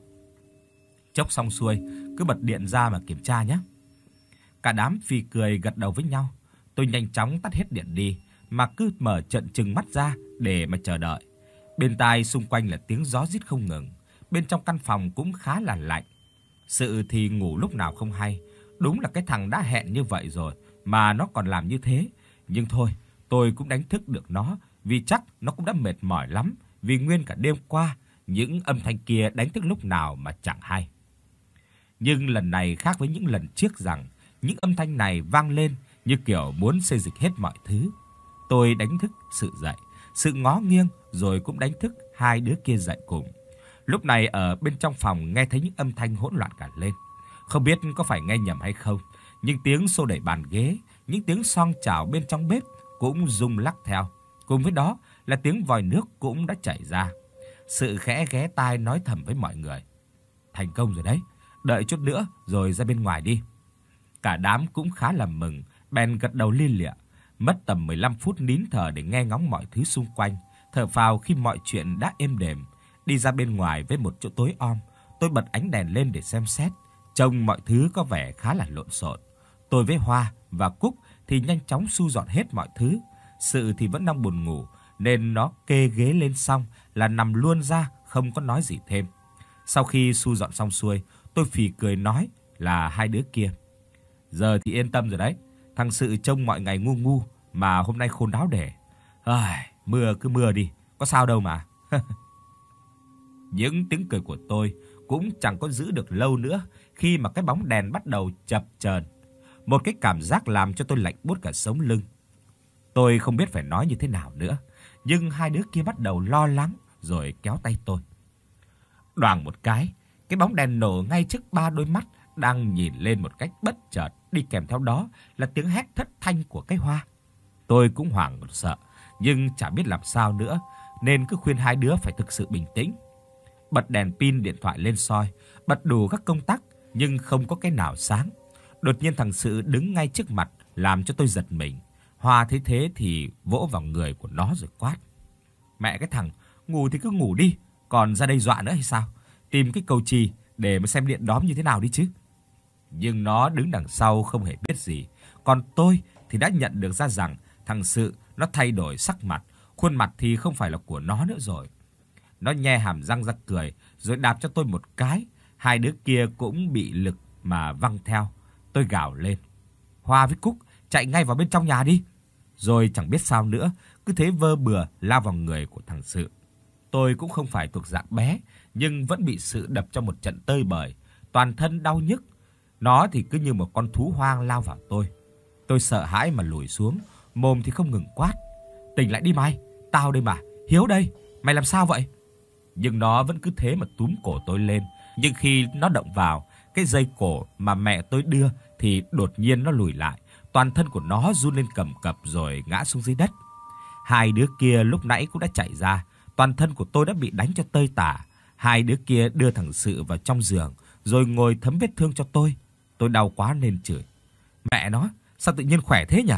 chốc xong xuôi, cứ bật điện ra mà kiểm tra nhé. Cả đám phì cười gật đầu với nhau. Tôi nhanh chóng tắt hết điện đi, mà cứ mở trợn trừng mắt ra để mà chờ đợi. Bên tai xung quanh là tiếng gió rít không ngừng, bên trong căn phòng cũng khá là lạnh. Sự thì ngủ lúc nào không hay, đúng là cái thằng đã hẹn như vậy rồi mà nó còn làm như thế. Nhưng thôi, tôi cũng đánh thức được nó, vì chắc nó cũng đã mệt mỏi lắm, vì nguyên cả đêm qua những âm thanh kia đánh thức lúc nào mà chẳng hay. Nhưng lần này khác với những lần trước rằng những âm thanh này vang lên như kiểu muốn xê dịch hết mọi thứ. Tôi đánh thức Sự dậy, Sự ngó nghiêng rồi cũng đánh thức hai đứa kia dậy cùng. Lúc này ở bên trong phòng nghe thấy những âm thanh hỗn loạn cả lên. Không biết có phải nghe nhầm hay không, nhưng tiếng xô đẩy bàn ghế, những tiếng xoong chảo bên trong bếp cũng rung lắc theo. Cùng với đó là tiếng vòi nước cũng đã chảy ra. Sự khẽ ghé tai nói thầm với mọi người: thành công rồi đấy, đợi chút nữa rồi ra bên ngoài đi. Cả đám cũng khá là mừng, bèn gật đầu lia lịa. Mất tầm mười lăm phút nín thở để nghe ngóng mọi thứ xung quanh, thở phào khi mọi chuyện đã êm đềm. Đi ra bên ngoài với một chỗ tối om, tôi bật ánh đèn lên để xem xét. Trông mọi thứ có vẻ khá là lộn xộn. Tôi với Hoa và Cúc thì nhanh chóng thu dọn hết mọi thứ. Sự thì vẫn đang buồn ngủ nên nó kê ghế lên xong là nằm luôn ra, không có nói gì thêm. Sau khi thu dọn xong xuôi, tôi phì cười nói là hai đứa kia: giờ thì yên tâm rồi đấy, thằng Sự trông mọi ngày ngu ngu mà hôm nay khôn đáo để. Ai, mưa cứ mưa đi, có sao đâu mà. Những tiếng cười của tôi cũng chẳng có giữ được lâu nữa khi mà cái bóng đèn bắt đầu chập chờn. Một cái cảm giác làm cho tôi lạnh buốt cả sống lưng. Tôi không biết phải nói như thế nào nữa, nhưng hai đứa kia bắt đầu lo lắng rồi kéo tay tôi. Đoàng một cái, cái bóng đèn nổ ngay trước ba đôi mắt đang nhìn lên một cách bất chợt, đi kèm theo đó là tiếng hét thất thanh của cái Hoa. Tôi cũng hoảng sợ, nhưng chả biết làm sao nữa, nên cứ khuyên hai đứa phải thực sự bình tĩnh. Bật đèn pin điện thoại lên soi, bật đủ các công tắc nhưng không có cái nào sáng. Đột nhiên thằng Sự đứng ngay trước mặt làm cho tôi giật mình. Hoa thấy thế thì vỗ vào người của nó rồi quát: mẹ cái thằng, ngủ thì cứ ngủ đi, còn ra đây dọa nữa hay sao? Tìm cái cầu chì để mà xem điện đóm như thế nào đi chứ. Nhưng nó đứng đằng sau không hề biết gì, còn tôi thì đã nhận được ra rằng thằng Sự nó thay đổi sắc mặt, khuôn mặt thì không phải là của nó nữa rồi. Nó nhe hàm răng ra cười rồi đạp cho tôi một cái, hai đứa kia cũng bị lực mà văng theo. Tôi gào lên: Hoa với Cúc, chạy ngay vào bên trong nhà đi. Rồi chẳng biết sao nữa, cứ thế vơ bừa lao vào người của thằng Sự. Tôi cũng không phải thuộc dạng bé, nhưng vẫn bị Sự đập cho một trận tơi bời, toàn thân đau nhức. Nó thì cứ như một con thú hoang lao vào tôi. Tôi sợ hãi mà lùi xuống, mồm thì không ngừng quát: tỉnh lại đi mày, tao đây mà, Hiếu đây, mày làm sao vậy? Nhưng nó vẫn cứ thế mà túm cổ tôi lên. Nhưng khi nó động vào cái dây cổ mà mẹ tôi đưa thì đột nhiên nó lùi lại, toàn thân của nó run lên cầm cập rồi ngã xuống dưới đất. Hai đứa kia lúc nãy cũng đã chạy ra, toàn thân của tôi đã bị đánh cho tơi tả. Hai đứa kia đưa thằng Sự vào trong giường rồi ngồi thấm vết thương cho tôi. Tôi đau quá nên chửi: mẹ nó, sao tự nhiên khỏe thế nhỉ?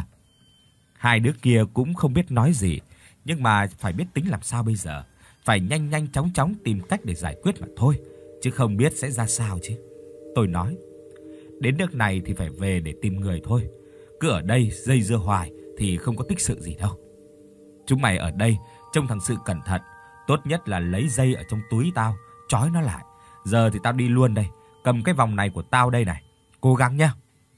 Hai đứa kia cũng không biết nói gì, nhưng mà phải biết tính làm sao bây giờ, phải nhanh nhanh chóng chóng tìm cách để giải quyết mà thôi, chứ không biết sẽ ra sao chứ. Tôi nói: đến nước này thì phải về để tìm người thôi, cứ ở đây dây dưa hoài thì không có tích sự gì đâu. Chúng mày ở đây trông thằng Sự cẩn thận, tốt nhất là lấy dây ở trong túi tao trói nó lại. Giờ thì tao đi luôn đây, cầm cái vòng này của tao đây này, cố gắng nhá.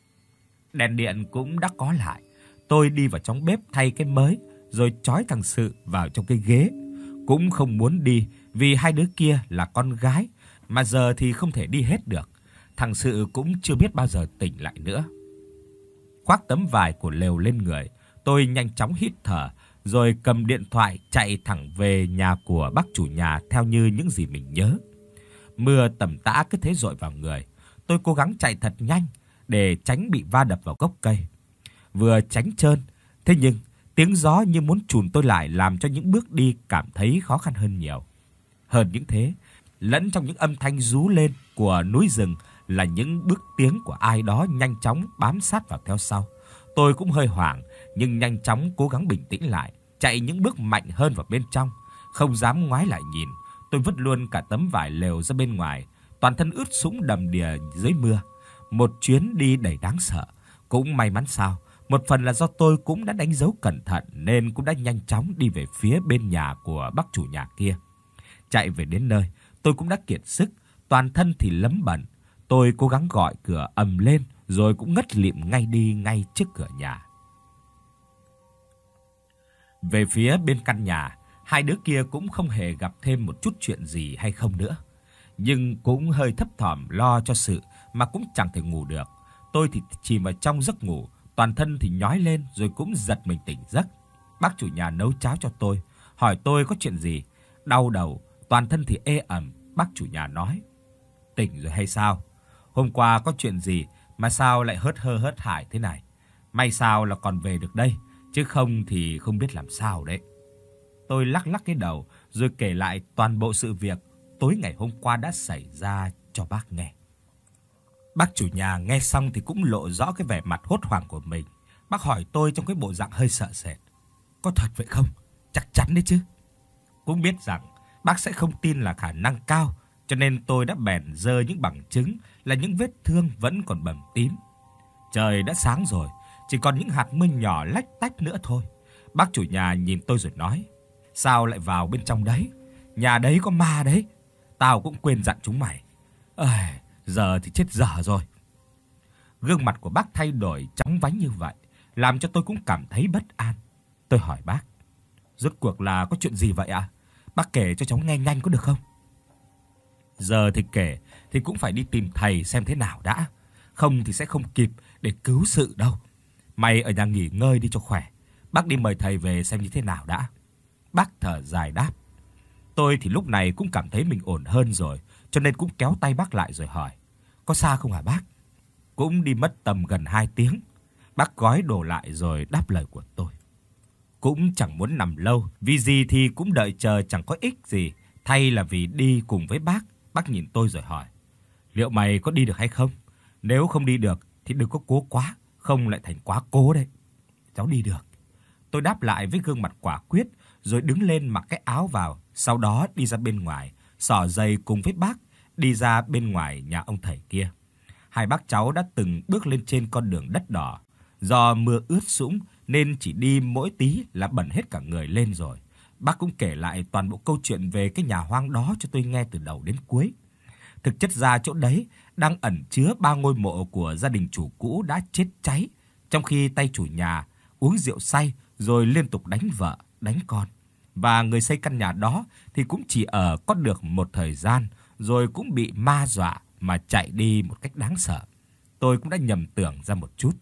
Đèn điện cũng đã có lại, tôi đi vào trong bếp thay cái mới rồi trói thằng Sự vào trong cái ghế. Cũng không muốn đi vì hai đứa kia là con gái, mà giờ thì không thể đi hết được. Thằng Sự cũng chưa biết bao giờ tỉnh lại nữa. Khoác tấm vải của lều lên người, tôi nhanh chóng hít thở rồi cầm điện thoại chạy thẳng về nhà của bác chủ nhà theo như những gì mình nhớ. Mưa tầm tã cứ thế dội vào người, Tôi cố gắng chạy thật nhanh để tránh bị va đập vào gốc cây. Vừa tránh trơn, thế nhưng tiếng gió như muốn chùn tôi lại làm cho những bước đi cảm thấy khó khăn hơn nhiều. Hơn những thế, lẫn trong những âm thanh rú lên của núi rừng là những bước tiếng của ai đó nhanh chóng bám sát vào theo sau. Tôi cũng hơi hoảng nhưng nhanh chóng cố gắng bình tĩnh lại, chạy những bước mạnh hơn vào bên trong, không dám ngoái lại nhìn. Tôi vứt luôn cả tấm vải lều ra bên ngoài, toàn thân ướt sũng đầm đìa dưới mưa. Một chuyến đi đầy đáng sợ. Cũng may mắn sao, một phần là do tôi cũng đã đánh dấu cẩn thận nên cũng đã nhanh chóng đi về phía bên nhà của bác chủ nhà kia. Chạy về đến nơi, tôi cũng đã kiệt sức, toàn thân thì lấm bẩn. Tôi cố gắng gọi cửa ầm lên rồi cũng ngất lịm ngay đi ngay trước cửa nhà. Về phía bên căn nhà, hai đứa kia cũng không hề gặp thêm một chút chuyện gì hay không nữa, nhưng cũng hơi thấp thỏm lo cho sự mà cũng chẳng thể ngủ được. Tôi thì chìm vào trong giấc ngủ, toàn thân thì nhói lên rồi cũng giật mình tỉnh giấc. Bác chủ nhà nấu cháo cho tôi, hỏi tôi có chuyện gì. Đau đầu, toàn thân thì ê ẩm. Bác chủ nhà nói: "Tỉnh rồi hay sao? Hôm qua có chuyện gì mà sao lại hớt hơ hớt hải thế này? May sao là còn về được đây, chứ không thì không biết làm sao đấy." Tôi lắc lắc cái đầu rồi kể lại toàn bộ sự việc tối ngày hôm qua đã xảy ra cho bác nghe. Bác chủ nhà nghe xong thì cũng lộ rõ cái vẻ mặt hốt hoảng của mình. Bác hỏi tôi trong cái bộ dạng hơi sợ sệt: "Có thật vậy không? Chắc chắn đấy chứ?" Cũng biết rằng bác sẽ không tin là khả năng cao, cho nên tôi đã bèn giơ những bằng chứng là những vết thương vẫn còn bầm tím. Trời đã sáng rồi, chỉ còn những hạt mưa nhỏ lách tách nữa thôi. Bác chủ nhà nhìn tôi rồi nói: "Sao lại vào bên trong đấy? Nhà đấy có ma đấy. Tao cũng quên dặn chúng mày. Ơi, giờ thì chết dở rồi." Gương mặt của bác thay đổi chóng vánh như vậy, làm cho tôi cũng cảm thấy bất an. Tôi hỏi bác: "Rốt cuộc là có chuyện gì vậy ạ? Bác kể cho cháu nghe nhanh có được không?" "Giờ thì kể thì cũng phải đi tìm thầy xem thế nào đã, không thì sẽ không kịp để cứu sự đâu. Mày ở nhà nghỉ ngơi đi cho khỏe. Bác đi mời thầy về xem như thế nào đã." Bác thở dài đáp. Tôi thì lúc này cũng cảm thấy mình ổn hơn rồi, cho nên cũng kéo tay bác lại rồi hỏi: "Có xa không hả bác?" Cũng đi mất tầm gần hai tiếng. Bác gói đồ lại rồi đáp lời của tôi: "Cũng chẳng muốn nằm lâu, vì gì thì cũng đợi chờ chẳng có ích gì, thay là vì đi cùng với bác." Bác nhìn tôi rồi hỏi: "Liệu mày có đi được hay không? Nếu không đi được thì đừng có cố quá, không lại thành quá cố đấy." "Cháu đi được." Tôi đáp lại với gương mặt quả quyết, rồi đứng lên mặc cái áo vào, sau đó đi ra bên ngoài, xỏ giày cùng với bác đi ra bên ngoài nhà ông thầy kia. Hai bác cháu đã từng bước lên trên con đường đất đỏ, do mưa ướt sũng nên chỉ đi mỗi tí là bẩn hết cả người lên rồi. Bác cũng kể lại toàn bộ câu chuyện về cái nhà hoang đó cho tôi nghe từ đầu đến cuối. Thực chất ra chỗ đấy đang ẩn chứa ba ngôi mộ của gia đình chủ cũ đã chết cháy, trong khi tay chủ nhà uống rượu say rồi liên tục đánh vợ, đánh con. Và người xây căn nhà đó thì cũng chỉ ở có được một thời gian rồi cũng bị ma dọa mà chạy đi một cách đáng sợ. Tôi cũng đã nhầm tưởng ra một chút.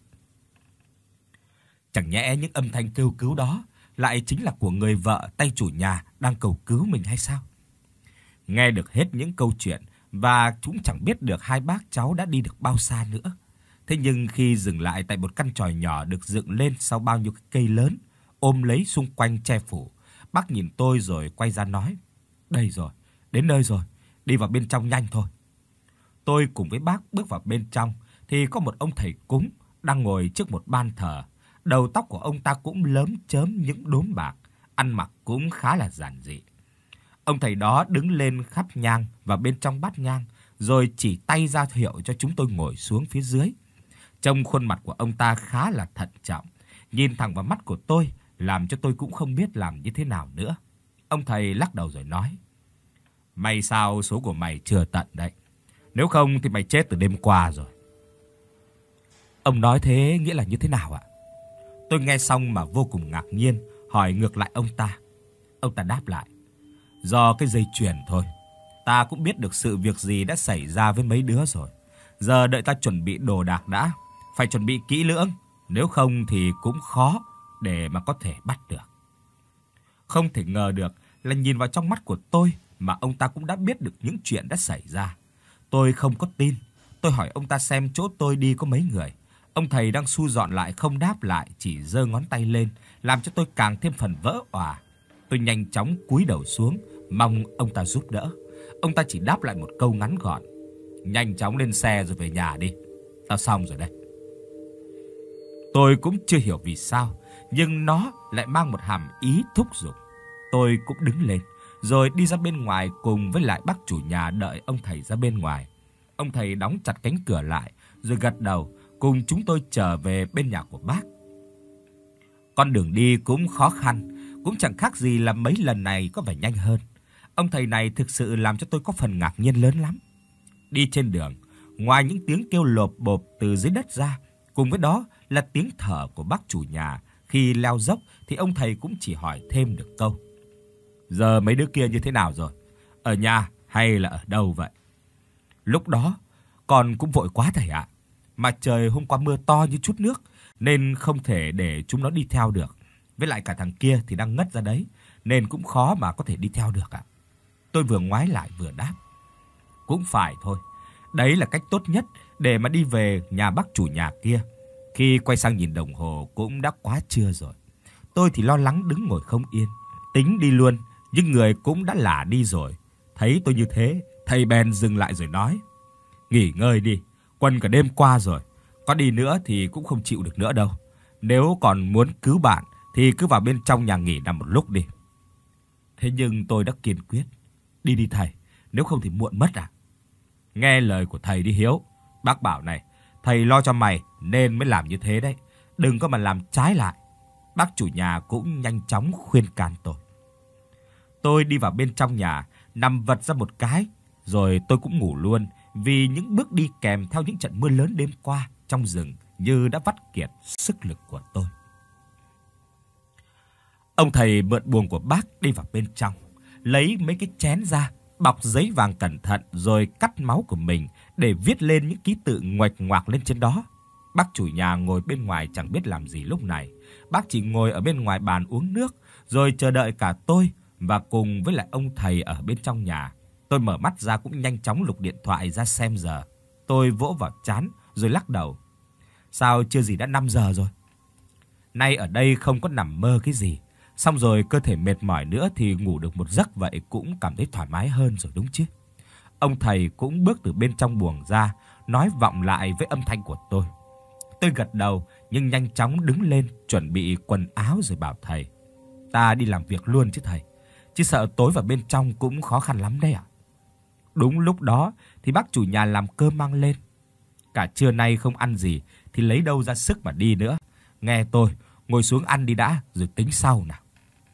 Chẳng nhẽ những âm thanh kêu cứu đó lại chính là của người vợ tay chủ nhà đang cầu cứu mình hay sao? Nghe được hết những câu chuyện và cũng chẳng biết được hai bác cháu đã đi được bao xa nữa. Thế nhưng khi dừng lại tại một căn chòi nhỏ được dựng lên sau bao nhiêu cái cây lớn ôm lấy xung quanh che phủ, bác nhìn tôi rồi quay ra nói: "Đây rồi, đến nơi rồi, đi vào bên trong nhanh thôi." Tôi cùng với bác bước vào bên trong thì có một ông thầy cúng đang ngồi trước một ban thờ. Đầu tóc của ông ta cũng lấm chớm những đốm bạc, ăn mặc cũng khá là giản dị. Ông thầy đó đứng lên khắp nhang vào bên trong bát nhang, rồi chỉ tay ra hiệu cho chúng tôi ngồi xuống phía dưới. Trông khuôn mặt của ông ta khá là thận trọng, nhìn thẳng vào mắt của tôi, làm cho tôi cũng không biết làm như thế nào nữa. Ông thầy lắc đầu rồi nói: "May sao số của mày chưa tận đấy, nếu không thì mày chết từ đêm qua rồi." Ông nói thế nghĩa là như thế nào ạ? Tôi nghe xong mà vô cùng ngạc nhiên, hỏi ngược lại ông ta. Ông ta đáp lại: "Do cái dây chuyền thôi. Ta cũng biết được sự việc gì đã xảy ra với mấy đứa rồi. Giờ đợi ta chuẩn bị đồ đạc đã, phải chuẩn bị kỹ lưỡng, nếu không thì cũng khó để mà có thể bắt được." Không thể ngờ được là nhìn vào trong mắt của tôi mà ông ta cũng đã biết được những chuyện đã xảy ra. Tôi không có tin, Tôi hỏi ông ta xem chỗ tôi đi có mấy người. Ông thầy đang thu dọn lại không đáp lại, chỉ giơ ngón tay lên, làm cho tôi càng thêm phần vỡ òa. Tôi nhanh chóng cúi đầu xuống, mong ông ta giúp đỡ. Ông ta chỉ đáp lại một câu ngắn gọn: "Nhanh chóng lên xe rồi về nhà đi. Tao xong rồi đây." Tôi cũng chưa hiểu vì sao, nhưng nó lại mang một hàm ý thúc giục. Tôi cũng đứng lên, rồi đi ra bên ngoài cùng với lại bác chủ nhà đợi ông thầy ra bên ngoài. Ông thầy đóng chặt cánh cửa lại, rồi gật đầu cùng chúng tôi trở về bên nhà của bác. Con đường đi cũng khó khăn, cũng chẳng khác gì là mấy lần này có vẻ nhanh hơn. Ông thầy này thực sự làm cho tôi có phần ngạc nhiên lớn lắm. Đi trên đường, ngoài những tiếng kêu lộp bộp từ dưới đất ra, cùng với đó là tiếng thở của bác chủ nhà khi leo dốc, thì ông thầy cũng chỉ hỏi thêm được câu: "Giờ mấy đứa kia như thế nào rồi? Ở nhà hay là ở đâu vậy?" Lúc đó, con cũng vội quá thầy ạ. Mà trời hôm qua mưa to như chút nước, nên không thể để chúng nó đi theo được. Với lại cả thằng kia thì đang ngất ra đấy, nên cũng khó mà có thể đi theo được ạ. Tôi vừa ngoái lại vừa đáp: "Cũng phải thôi. Đấy là cách tốt nhất để mà đi về nhà bác chủ nhà kia." Khi quay sang nhìn đồng hồ cũng đã quá trưa rồi. Tôi thì lo lắng đứng ngồi không yên, tính đi luôn, nhưng người cũng đã lả đi rồi. Thấy tôi như thế, thầy bèn dừng lại rồi nói: "Nghỉ ngơi đi, quần cả đêm qua rồi, có đi nữa thì cũng không chịu được nữa đâu. Nếu còn muốn cứu bạn thì cứ vào bên trong nhà nghỉ nằm một lúc đi." Thế nhưng tôi đã kiên quyết: "Đi đi thầy, nếu không thì muộn mất à." "Nghe lời của thầy đi Hiếu. Bác bảo này, thầy lo cho mày nên mới làm như thế đấy, đừng có mà làm trái lại." Bác chủ nhà cũng nhanh chóng khuyên can tôi. Tôi đi vào bên trong nhà, nằm vật ra một cái, rồi tôi cũng ngủ luôn, vì những bước đi kèm theo những trận mưa lớn đêm qua trong rừng như đã vắt kiệt sức lực của tôi. Ông thầy mượn buồng của bác đi vào bên trong, lấy mấy cái chén ra, bọc giấy vàng cẩn thận rồi cắt máu của mình để viết lên những ký tự nguệch ngoạc lên trên đó. Bác chủ nhà ngồi bên ngoài chẳng biết làm gì lúc này. Bác chỉ ngồi ở bên ngoài bàn uống nước, rồi chờ đợi cả tôi và cùng với lại ông thầy ở bên trong nhà. Tôi mở mắt ra cũng nhanh chóng lục điện thoại ra xem giờ. Tôi vỗ vào trán rồi lắc đầu. Sao chưa gì đã năm giờ rồi? Nay ở đây không có nằm mơ cái gì. Xong rồi cơ thể mệt mỏi nữa thì ngủ được một giấc vậy cũng cảm thấy thoải mái hơn rồi đúng chứ. Ông thầy cũng bước từ bên trong buồng ra, nói vọng lại với âm thanh của tôi. Tôi gật đầu nhưng nhanh chóng đứng lên chuẩn bị quần áo rồi bảo thầy: "Ta đi làm việc luôn chứ thầy, chứ sợ tối vào bên trong cũng khó khăn lắm đấy ạ." Đúng lúc đó thì bác chủ nhà làm cơm mang lên. Cả trưa nay không ăn gì thì lấy đâu ra sức mà đi nữa. Nghe tôi, ngồi xuống ăn đi đã rồi tính sau nào.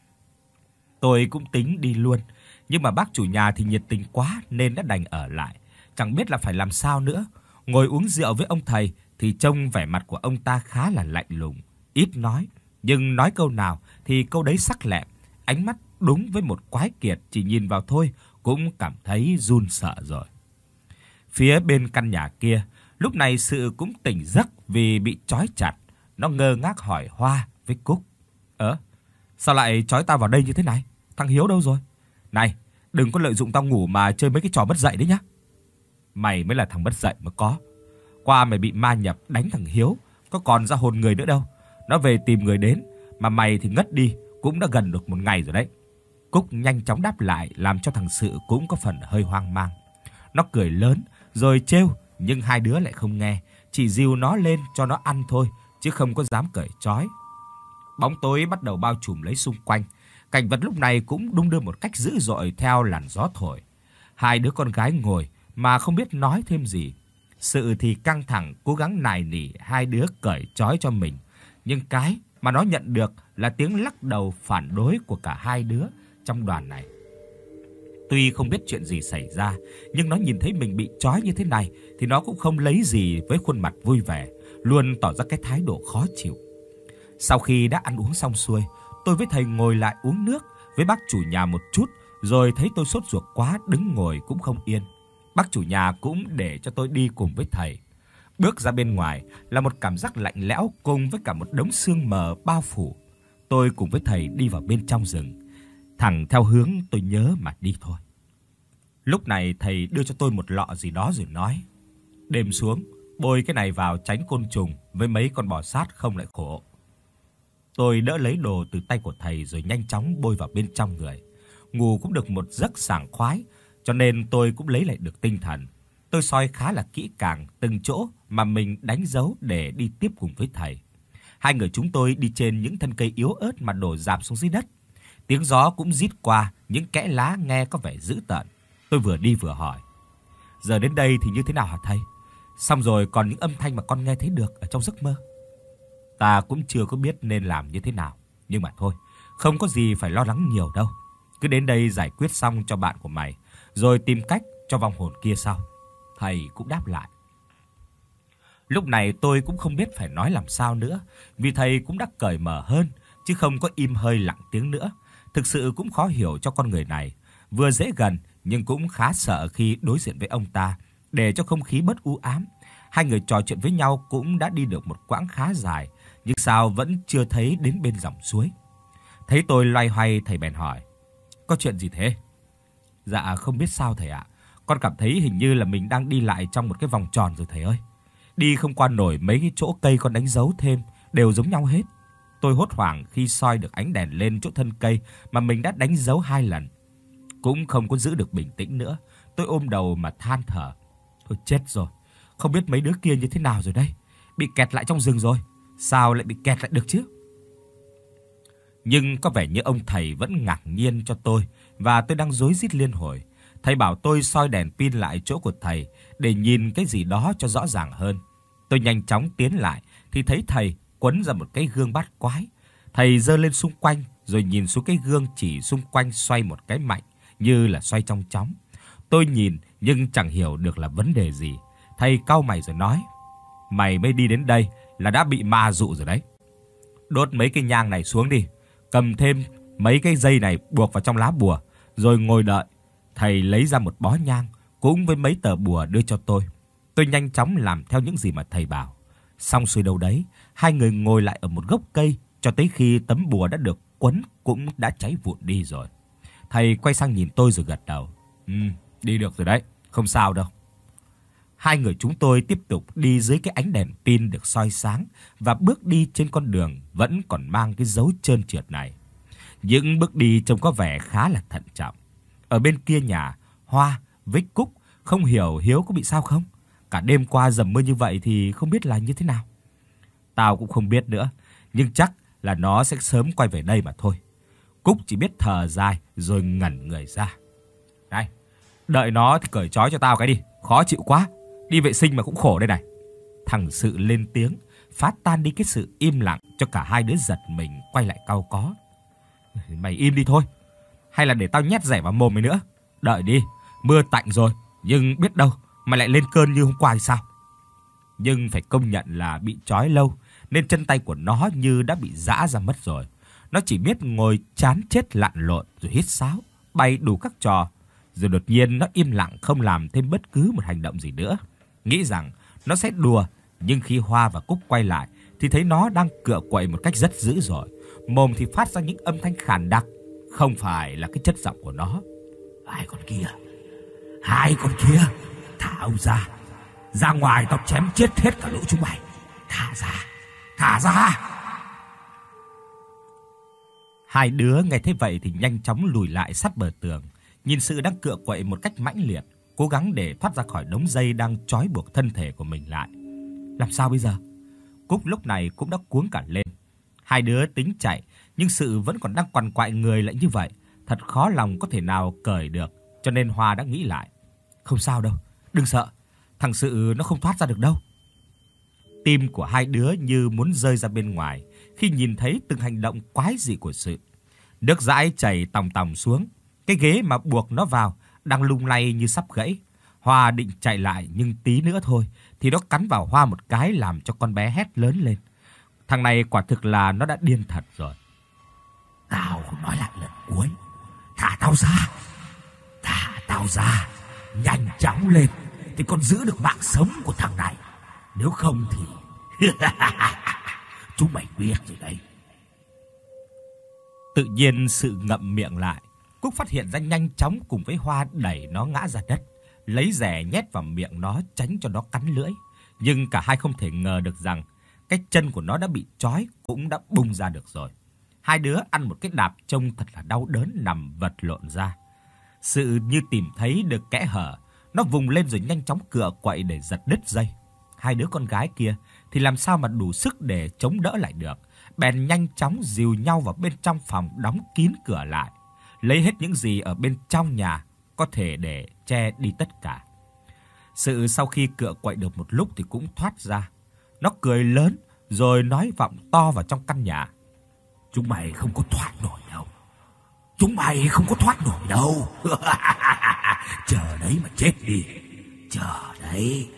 Tôi cũng tính đi luôn, nhưng mà bác chủ nhà thì nhiệt tình quá nên đã đành ở lại. Chẳng biết là phải làm sao nữa. Ngồi uống rượu với ông thầy thì trông vẻ mặt của ông ta khá là lạnh lùng, ít nói, nhưng nói câu nào thì câu đấy sắc lẹm, ánh mắt đúng với một quái kiệt, chỉ nhìn vào thôi cũng cảm thấy run sợ rồi. Phía bên căn nhà kia, lúc này Sự cũng tỉnh giấc vì bị trói chặt. Nó ngơ ngác hỏi Hoa với Cúc: "Ơ, sao lại trói tao vào đây như thế này? Thằng Hiếu đâu rồi? Này, đừng có lợi dụng tao ngủ mà chơi mấy cái trò mất dạy đấy nhá." "Mày mới là thằng mất dạy mà có. Qua mày bị ma nhập đánh thằng Hiếu, có còn ra hồn người nữa đâu. Nó về tìm người đến, mà mày thì ngất đi cũng đã gần được một ngày rồi đấy." Cúc nhanh chóng đáp lại làm cho thằng Sự cũng có phần hơi hoang mang. Nó cười lớn rồi trêu, nhưng hai đứa lại không nghe, chỉ dìu nó lên cho nó ăn thôi, chứ không có dám cởi trói. Bóng tối bắt đầu bao trùm lấy xung quanh. Cảnh vật lúc này cũng đung đưa một cách dữ dội theo làn gió thổi. Hai đứa con gái ngồi mà không biết nói thêm gì. Sự thì căng thẳng cố gắng nài nỉ hai đứa cởi trói cho mình, nhưng cái mà nó nhận được là tiếng lắc đầu phản đối của cả hai đứa trong đoàn này. Tuy không biết chuyện gì xảy ra, nhưng nó nhìn thấy mình bị trói như thế này thì nó cũng không lấy gì với khuôn mặt vui vẻ, luôn tỏ ra cái thái độ khó chịu. Sau khi đã ăn uống xong xuôi, tôi với thầy ngồi lại uống nước với bác chủ nhà một chút, rồi thấy tôi sốt ruột quá, đứng ngồi cũng không yên. Bác chủ nhà cũng để cho tôi đi cùng với thầy. Bước ra bên ngoài là một cảm giác lạnh lẽo cùng với cả một đống sương mờ bao phủ. Tôi cùng với thầy đi vào bên trong rừng, thẳng theo hướng tôi nhớ mà đi thôi. Lúc này thầy đưa cho tôi một lọ gì đó rồi nói: Đêm xuống, bôi cái này vào tránh côn trùng với mấy con bò sát không lại khổ. Tôi đỡ lấy đồ từ tay của thầy rồi nhanh chóng bôi vào bên trong người. Ngủ cũng được một giấc sảng khoái, cho nên tôi cũng lấy lại được tinh thần. Tôi soi khá là kỹ càng từng chỗ mà mình đánh dấu để đi tiếp cùng với thầy. Hai người chúng tôi đi trên những thân cây yếu ớt mà đổ rạp xuống dưới đất. Tiếng gió cũng rít qua những kẽ lá nghe có vẻ dữ tợn. Tôi vừa đi vừa hỏi: "Giờ đến đây thì như thế nào hả thầy? Xong rồi còn những âm thanh mà con nghe thấy được ở trong giấc mơ?" Ta cũng chưa có biết nên làm như thế nào, nhưng mà thôi, không có gì phải lo lắng nhiều đâu. Cứ đến đây giải quyết xong cho bạn của mày, rồi tìm cách cho vong hồn kia sau. Thầy cũng đáp lại. Lúc này tôi cũng không biết phải nói làm sao nữa, vì thầy cũng đã cởi mở hơn, chứ không có im hơi lặng tiếng nữa. Thực sự cũng khó hiểu cho con người này, vừa dễ gần nhưng cũng khá sợ khi đối diện với ông ta, để cho không khí bớt u ám. Hai người trò chuyện với nhau cũng đã đi được một quãng khá dài, nhưng sao vẫn chưa thấy đến bên dòng suối. Thấy tôi loay hoay, thầy bèn hỏi: "Có chuyện gì thế?" "Dạ không biết sao thầy ạ. Con cảm thấy hình như là mình đang đi lại trong một cái vòng tròn rồi thầy ơi. Đi không qua nổi mấy cái chỗ cây con đánh dấu thêm, đều giống nhau hết." Tôi hốt hoảng khi soi được ánh đèn lên chỗ thân cây mà mình đã đánh dấu hai lần. Cũng không có giữ được bình tĩnh nữa, tôi ôm đầu mà than thở. Thôi chết rồi, không biết mấy đứa kia như thế nào rồi đây. Bị kẹt lại trong rừng rồi, sao lại bị kẹt lại được chứ? Nhưng có vẻ như ông thầy vẫn ngạc nhiên cho tôi, và tôi đang rối rít liên hồi. Thầy bảo tôi soi đèn pin lại chỗ của thầy để nhìn cái gì đó cho rõ ràng hơn. Tôi nhanh chóng tiến lại thì thấy thầy quấn ra một cái gương bát quái. Thầy giơ lên xung quanh rồi nhìn xuống cái gương chỉ xung quanh xoay một cái mạnh, như là xoay trong chóng. Tôi nhìn nhưng chẳng hiểu được là vấn đề gì. Thầy cau mày rồi nói: "Mày mới đi đến đây là đã bị ma dụ rồi đấy. Đốt mấy cái nhang này xuống đi, cầm thêm mấy cái dây này buộc vào trong lá bùa, rồi ngồi đợi." Thầy lấy ra một bó nhang cũng với mấy tờ bùa đưa cho tôi. Tôi nhanh chóng làm theo những gì mà thầy bảo. Xong xuôi đâu đấy, hai người ngồi lại ở một gốc cây cho tới khi tấm bùa đã được quấn cũng đã cháy vụn đi rồi. Thầy quay sang nhìn tôi rồi gật đầu. "Ừ, đi được rồi đấy, không sao đâu." Hai người chúng tôi tiếp tục đi dưới cái ánh đèn pin được soi sáng và bước đi trên con đường vẫn còn mang cái dấu trơn trượt này. Những bước đi trông có vẻ khá là thận trọng. Ở bên kia nhà, Hoa với Cúc không hiểu Hiếu có bị sao không? Cả đêm qua dầm mưa như vậy thì không biết là như thế nào. Tao cũng không biết nữa, nhưng chắc là nó sẽ sớm quay về đây mà thôi. Cúc chỉ biết thở dài rồi ngẩn người ra. "Này, đợi nó thì cởi trói cho tao cái đi, khó chịu quá. Đi vệ sinh mà cũng khổ đây này." Thằng Sự lên tiếng, phá tan đi cái sự im lặng cho cả hai đứa giật mình quay lại cau có. "Mày im đi thôi, hay là để tao nhét rẻ vào mồm mày nữa. Đợi đi, mưa tạnh rồi, nhưng biết đâu mày lại lên cơn như hôm qua thì sao?" Nhưng phải công nhận là bị trói lâu nên chân tay của nó như đã bị giã ra mất rồi. Nó chỉ biết ngồi chán chết lặn lộn rồi hít sáo, bày đủ các trò. Rồi đột nhiên nó im lặng không làm thêm bất cứ một hành động gì nữa. Nghĩ rằng nó sẽ đùa, nhưng khi Hoa và Cúc quay lại thì thấy nó đang cựa quậy một cách rất dữ rồi. Mồm thì phát ra những âm thanh khàn đặc, không phải là cái chất giọng của nó. "Hai con kia, hai con kia, thả ông ra. Ra ngoài tao chém chết hết cả lũ chúng mày. Thả ra, thả ra." Hai đứa nghe thấy vậy thì nhanh chóng lùi lại sát bờ tường, nhìn Sự đang cựa quậy một cách mãnh liệt, cố gắng để thoát ra khỏi đống dây đang trói buộc thân thể của mình lại. Làm sao bây giờ? Cúc lúc này cũng đã cuống cả lên. Hai đứa tính chạy, nhưng Sự vẫn còn đang quằn quại người lại như vậy, thật khó lòng có thể nào cởi được, cho nên Hoa đã nghĩ lại. Không sao đâu, đừng sợ, thằng Sự nó không thoát ra được đâu. Tim của hai đứa như muốn rơi ra bên ngoài khi nhìn thấy từng hành động quái dị của Sự. Nước dãi chảy tòng tòng xuống, cái ghế mà buộc nó vào đang lung lay như sắp gãy. Hoa định chạy lại nhưng tí nữa thôi thì nó cắn vào Hoa một cái làm cho con bé hét lớn lên. Thằng này quả thực là nó đã điên thật rồi. "Tao không nói lại lần cuối. Thả tao ra. Thả tao ra. Nhanh chóng lên thì con giữ được mạng sống của thằng này. Nếu không thì chúng mày biết rồi đấy." Tự nhiên Sự ngậm miệng lại. Cúc phát hiện ra nhanh chóng cùng với Hoa đẩy nó ngã ra đất. lấy rẻ nhét vào miệng nó tránh cho nó cắn lưỡi. Nhưng cả hai không thể ngờ được rằng cái chân của nó đã bị trói cũng đã bung ra được rồi. Hai đứa ăn một cái đạp trông thật là đau đớn nằm vật lộn ra. Sự như tìm thấy được kẽ hở, nó vùng lên rồi nhanh chóng cựa quậy để giật đứt dây. Hai đứa con gái kia thì làm sao mà đủ sức để chống đỡ lại được, bèn nhanh chóng dìu nhau vào bên trong phòng đóng kín cửa lại, lấy hết những gì ở bên trong nhà có thể để che đi tất cả. Sự sau khi cựa quậy được một lúc thì cũng thoát ra. Nó cười lớn rồi nói vọng to vào trong căn nhà. Chúng mày không có thoát nổi đâu. Chúng mày không có thoát nổi đâu. Chờ đấy mà chết đi. Chờ đấy.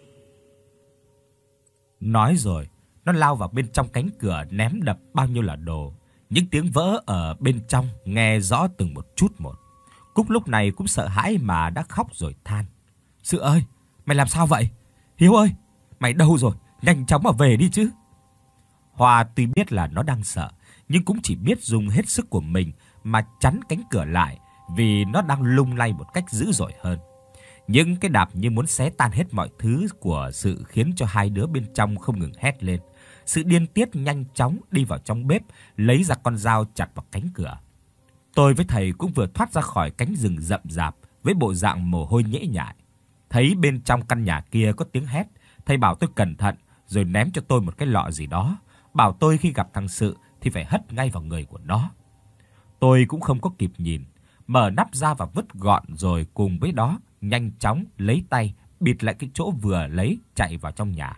Nói rồi, nó lao vào bên trong cánh cửa ném đập bao nhiêu là đồ. Những tiếng vỡ ở bên trong nghe rõ từng một chút một. Cúc lúc này cũng sợ hãi mà đã khóc rồi than. Sự ơi, mày làm sao vậy? Hiếu ơi, mày đâu rồi? Nhanh chóng mà về đi chứ. Hoa tuy biết là nó đang sợ, nhưng cũng chỉ biết dùng hết sức của mình mà chắn cánh cửa lại, vì nó đang lung lay một cách dữ dội hơn. Những cái đạp như muốn xé tan hết mọi thứ của Sự khiến cho hai đứa bên trong không ngừng hét lên. Sự điên tiết nhanh chóng đi vào trong bếp, lấy ra con dao chặt vào cánh cửa. Tôi với thầy cũng vừa thoát ra khỏi cánh rừng rậm rạp với bộ dạng mồ hôi nhễ nhại. Thấy bên trong căn nhà kia có tiếng hét, thầy bảo tôi cẩn thận rồi ném cho tôi một cái lọ gì đó, bảo tôi khi gặp thằng Sự thì phải hất ngay vào người của nó. Tôi cũng không có kịp nhìn, mở nắp ra và vứt gọn, rồi cùng với đó nhanh chóng lấy tay bịt lại cái chỗ vừa lấy, chạy vào trong nhà.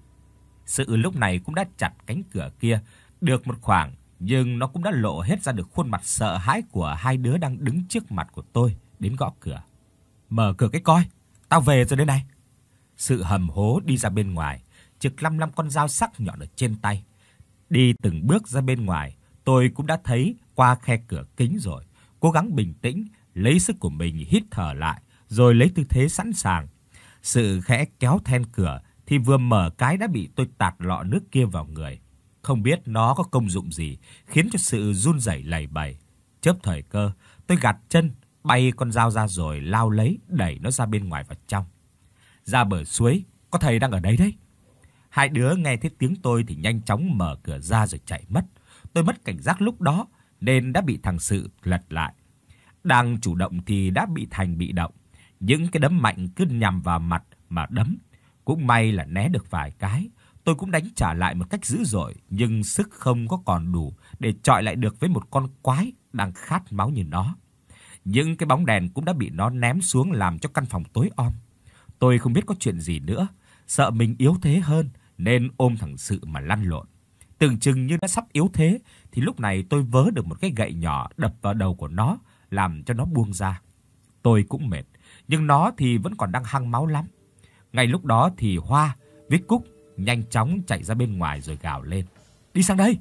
Sự lúc này cũng đã chặt cánh cửa kia được một khoảng, nhưng nó cũng đã lộ hết ra được khuôn mặt sợ hãi của hai đứa đang đứng trước mặt của tôi đến gõ cửa. Mở cửa cái coi, tao về rồi đây này. Sự hầm hố đi ra bên ngoài, trực lăm lăm con dao sắc nhọn ở trên tay. Đi từng bước ra bên ngoài, tôi cũng đã thấy qua khe cửa kính rồi, cố gắng bình tĩnh, lấy sức của mình hít thở lại, rồi lấy tư thế sẵn sàng. Sự khẽ kéo then cửa thì vừa mở cái đã bị tôi tạt lọ nước kia vào người. Không biết nó có công dụng gì, khiến cho Sự run rẩy lẩy bẩy. Chớp thời cơ, tôi gạt chân, bay con dao ra rồi lao lấy, đẩy nó ra bên ngoài vào trong. Ra bờ suối, có thầy đang ở đấy đấy. Hai đứa nghe thấy tiếng tôi thì nhanh chóng mở cửa ra rồi chạy mất. Tôi mất cảnh giác lúc đó nên đã bị thằng Sự lật lại. Đang chủ động thì đã bị thành bị động. Những cái đấm mạnh cứ nhằm vào mặt mà đấm. Cũng may là né được vài cái. Tôi cũng đánh trả lại một cách dữ dội, nhưng sức không có còn đủ để chọi lại được với một con quái đang khát máu như nó. Những cái bóng đèn cũng đã bị nó ném xuống làm cho căn phòng tối om. Tôi không biết có chuyện gì nữa, sợ mình yếu thế hơn nên ôm thằng Sự mà lăn lộn. Tưởng chừng như đã sắp yếu thế thì lúc này tôi vớ được một cái gậy nhỏ đập vào đầu của nó, làm cho nó buông ra. Tôi cũng mệt, nhưng nó thì vẫn còn đang hăng máu lắm. Ngay lúc đó thì Hoa với Cúc nhanh chóng chạy ra bên ngoài rồi gào lên. Đi sang đây!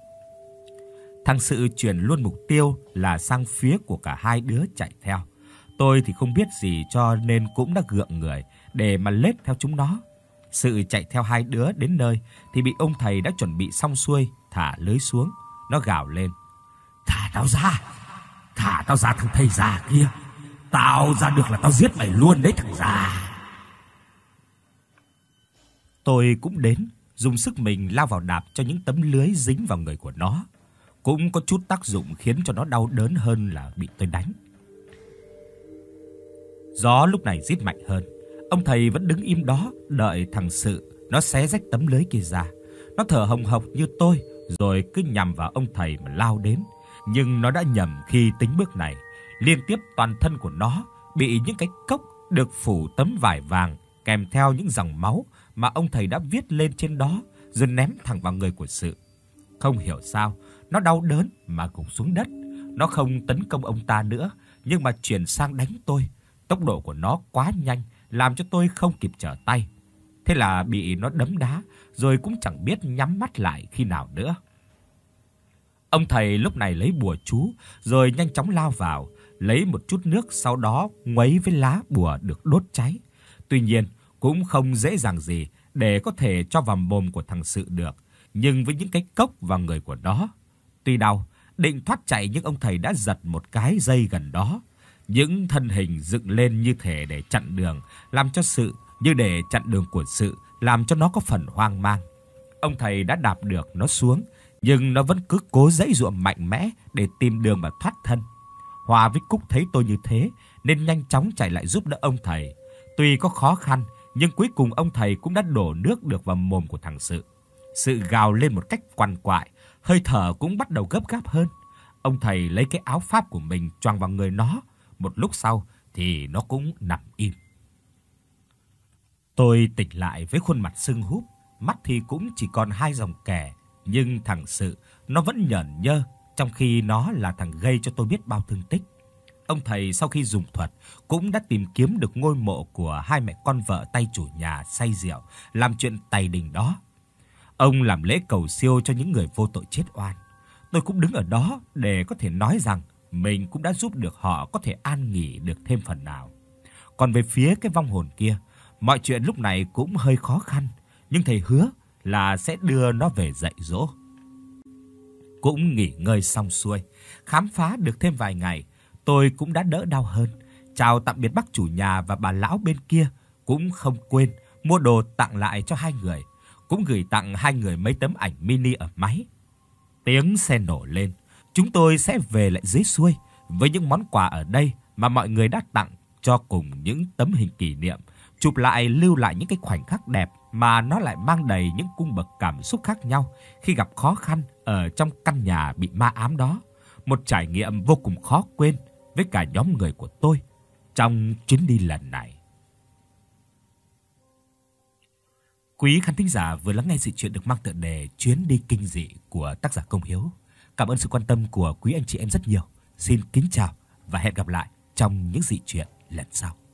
Thằng Sự chuyển luôn mục tiêu là sang phía của cả hai đứa chạy theo. Tôi thì không biết gì cho nên cũng đã gượng người để mà lết theo chúng nó. Sự chạy theo hai đứa đến nơi thì bị ông thầy đã chuẩn bị xong xuôi thả lưới xuống. Nó gào lên. Thả tao ra! Thả tao ra thằng thầy già kia! Tao ra được là tao giết mày luôn đấy thằng già! Tôi cũng đến, dùng sức mình lao vào đạp cho những tấm lưới dính vào người của nó. Cũng có chút tác dụng khiến cho nó đau đớn hơn là bị tôi đánh. Gió lúc này rít mạnh hơn. Ông thầy vẫn đứng im đó đợi thằng Sự nó xé rách tấm lưới kia ra. Nó thở hồng hộc như tôi rồi cứ nhằm vào ông thầy mà lao đến. Nhưng nó đã nhầm khi tính bước này. Liên tiếp toàn thân của nó bị những cái cốc được phủ tấm vải vàng kèm theo những dòng máu mà ông thầy đã viết lên trên đó rồi ném thẳng vào người của Sự. Không hiểu sao, nó đau đớn mà gục xuống đất. Nó không tấn công ông ta nữa, nhưng mà chuyển sang đánh tôi. Tốc độ của nó quá nhanh, làm cho tôi không kịp trở tay. Thế là bị nó đấm đá, rồi cũng chẳng biết nhắm mắt lại khi nào nữa. Ông thầy lúc này lấy bùa chú, rồi nhanh chóng lao vào, lấy một chút nước, sau đó nguấy với lá bùa được đốt cháy. Tuy nhiên, cũng không dễ dàng gì để có thể cho vào mồm của thằng Sự được. Nhưng với những cái cốc vào người của nó, tuy đau, định thoát chạy nhưng ông thầy đã giật một cái dây gần đó. Những thân hình dựng lên như thể để chặn đường, làm cho sự như để chặn đường của sự, làm cho nó có phần hoang mang. Ông thầy đã đạp được nó xuống, nhưng nó vẫn cứ cố giãy giụa mạnh mẽ để tìm đường mà thoát thân. Hoa với Cúc thấy tôi như thế nên nhanh chóng chạy lại giúp đỡ ông thầy. Tuy có khó khăn, nhưng cuối cùng ông thầy cũng đã đổ nước được vào mồm của thằng Sự. Sự gào lên một cách quằn quại, hơi thở cũng bắt đầu gấp gáp hơn. Ông thầy lấy cái áo pháp của mình choàng vào người nó, một lúc sau thì nó cũng nằm im. Tôi tỉnh lại với khuôn mặt sưng húp, mắt thì cũng chỉ còn hai dòng kẻ, nhưng thằng Sự nó vẫn nhởn nhơ, trong khi nó là thằng gây cho tôi biết bao thương tích. Ông thầy sau khi dùng thuật cũng đã tìm kiếm được ngôi mộ của hai mẹ con vợ tay chủ nhà say rượu làm chuyện tày đình đó. Ông làm lễ cầu siêu cho những người vô tội chết oan. Tôi cũng đứng ở đó để có thể nói rằng mình cũng đã giúp được họ có thể an nghỉ được thêm phần nào. Còn về phía cái vong hồn kia, mọi chuyện lúc này cũng hơi khó khăn, nhưng thầy hứa là sẽ đưa nó về dạy dỗ. Cũng nghỉ ngơi xong xuôi, khám phá được thêm vài ngày, tôi cũng đã đỡ đau hơn. Chào tạm biệt bác chủ nhà và bà lão bên kia, cũng không quên mua đồ tặng lại cho hai người, cũng gửi tặng hai người mấy tấm ảnh mini ở máy. Tiếng xe nổ lên, chúng tôi sẽ về lại dưới xuôi với những món quà ở đây mà mọi người đã tặng, cho cùng những tấm hình kỷ niệm, chụp lại lưu lại những cái khoảnh khắc đẹp mà nó lại mang đầy những cung bậc cảm xúc khác nhau khi gặp khó khăn ở trong căn nhà bị ma ám đó. Một trải nghiệm vô cùng khó quên với cả nhóm người của tôi trong chuyến đi lần này. Quý khán thính giả vừa lắng nghe sự chuyện được mang tựa đề Chuyến đi kinh dị của tác giả Công Hiếu. Cảm ơn sự quan tâm của quý anh chị em rất nhiều. Xin kính chào và hẹn gặp lại trong những dị chuyện lần sau.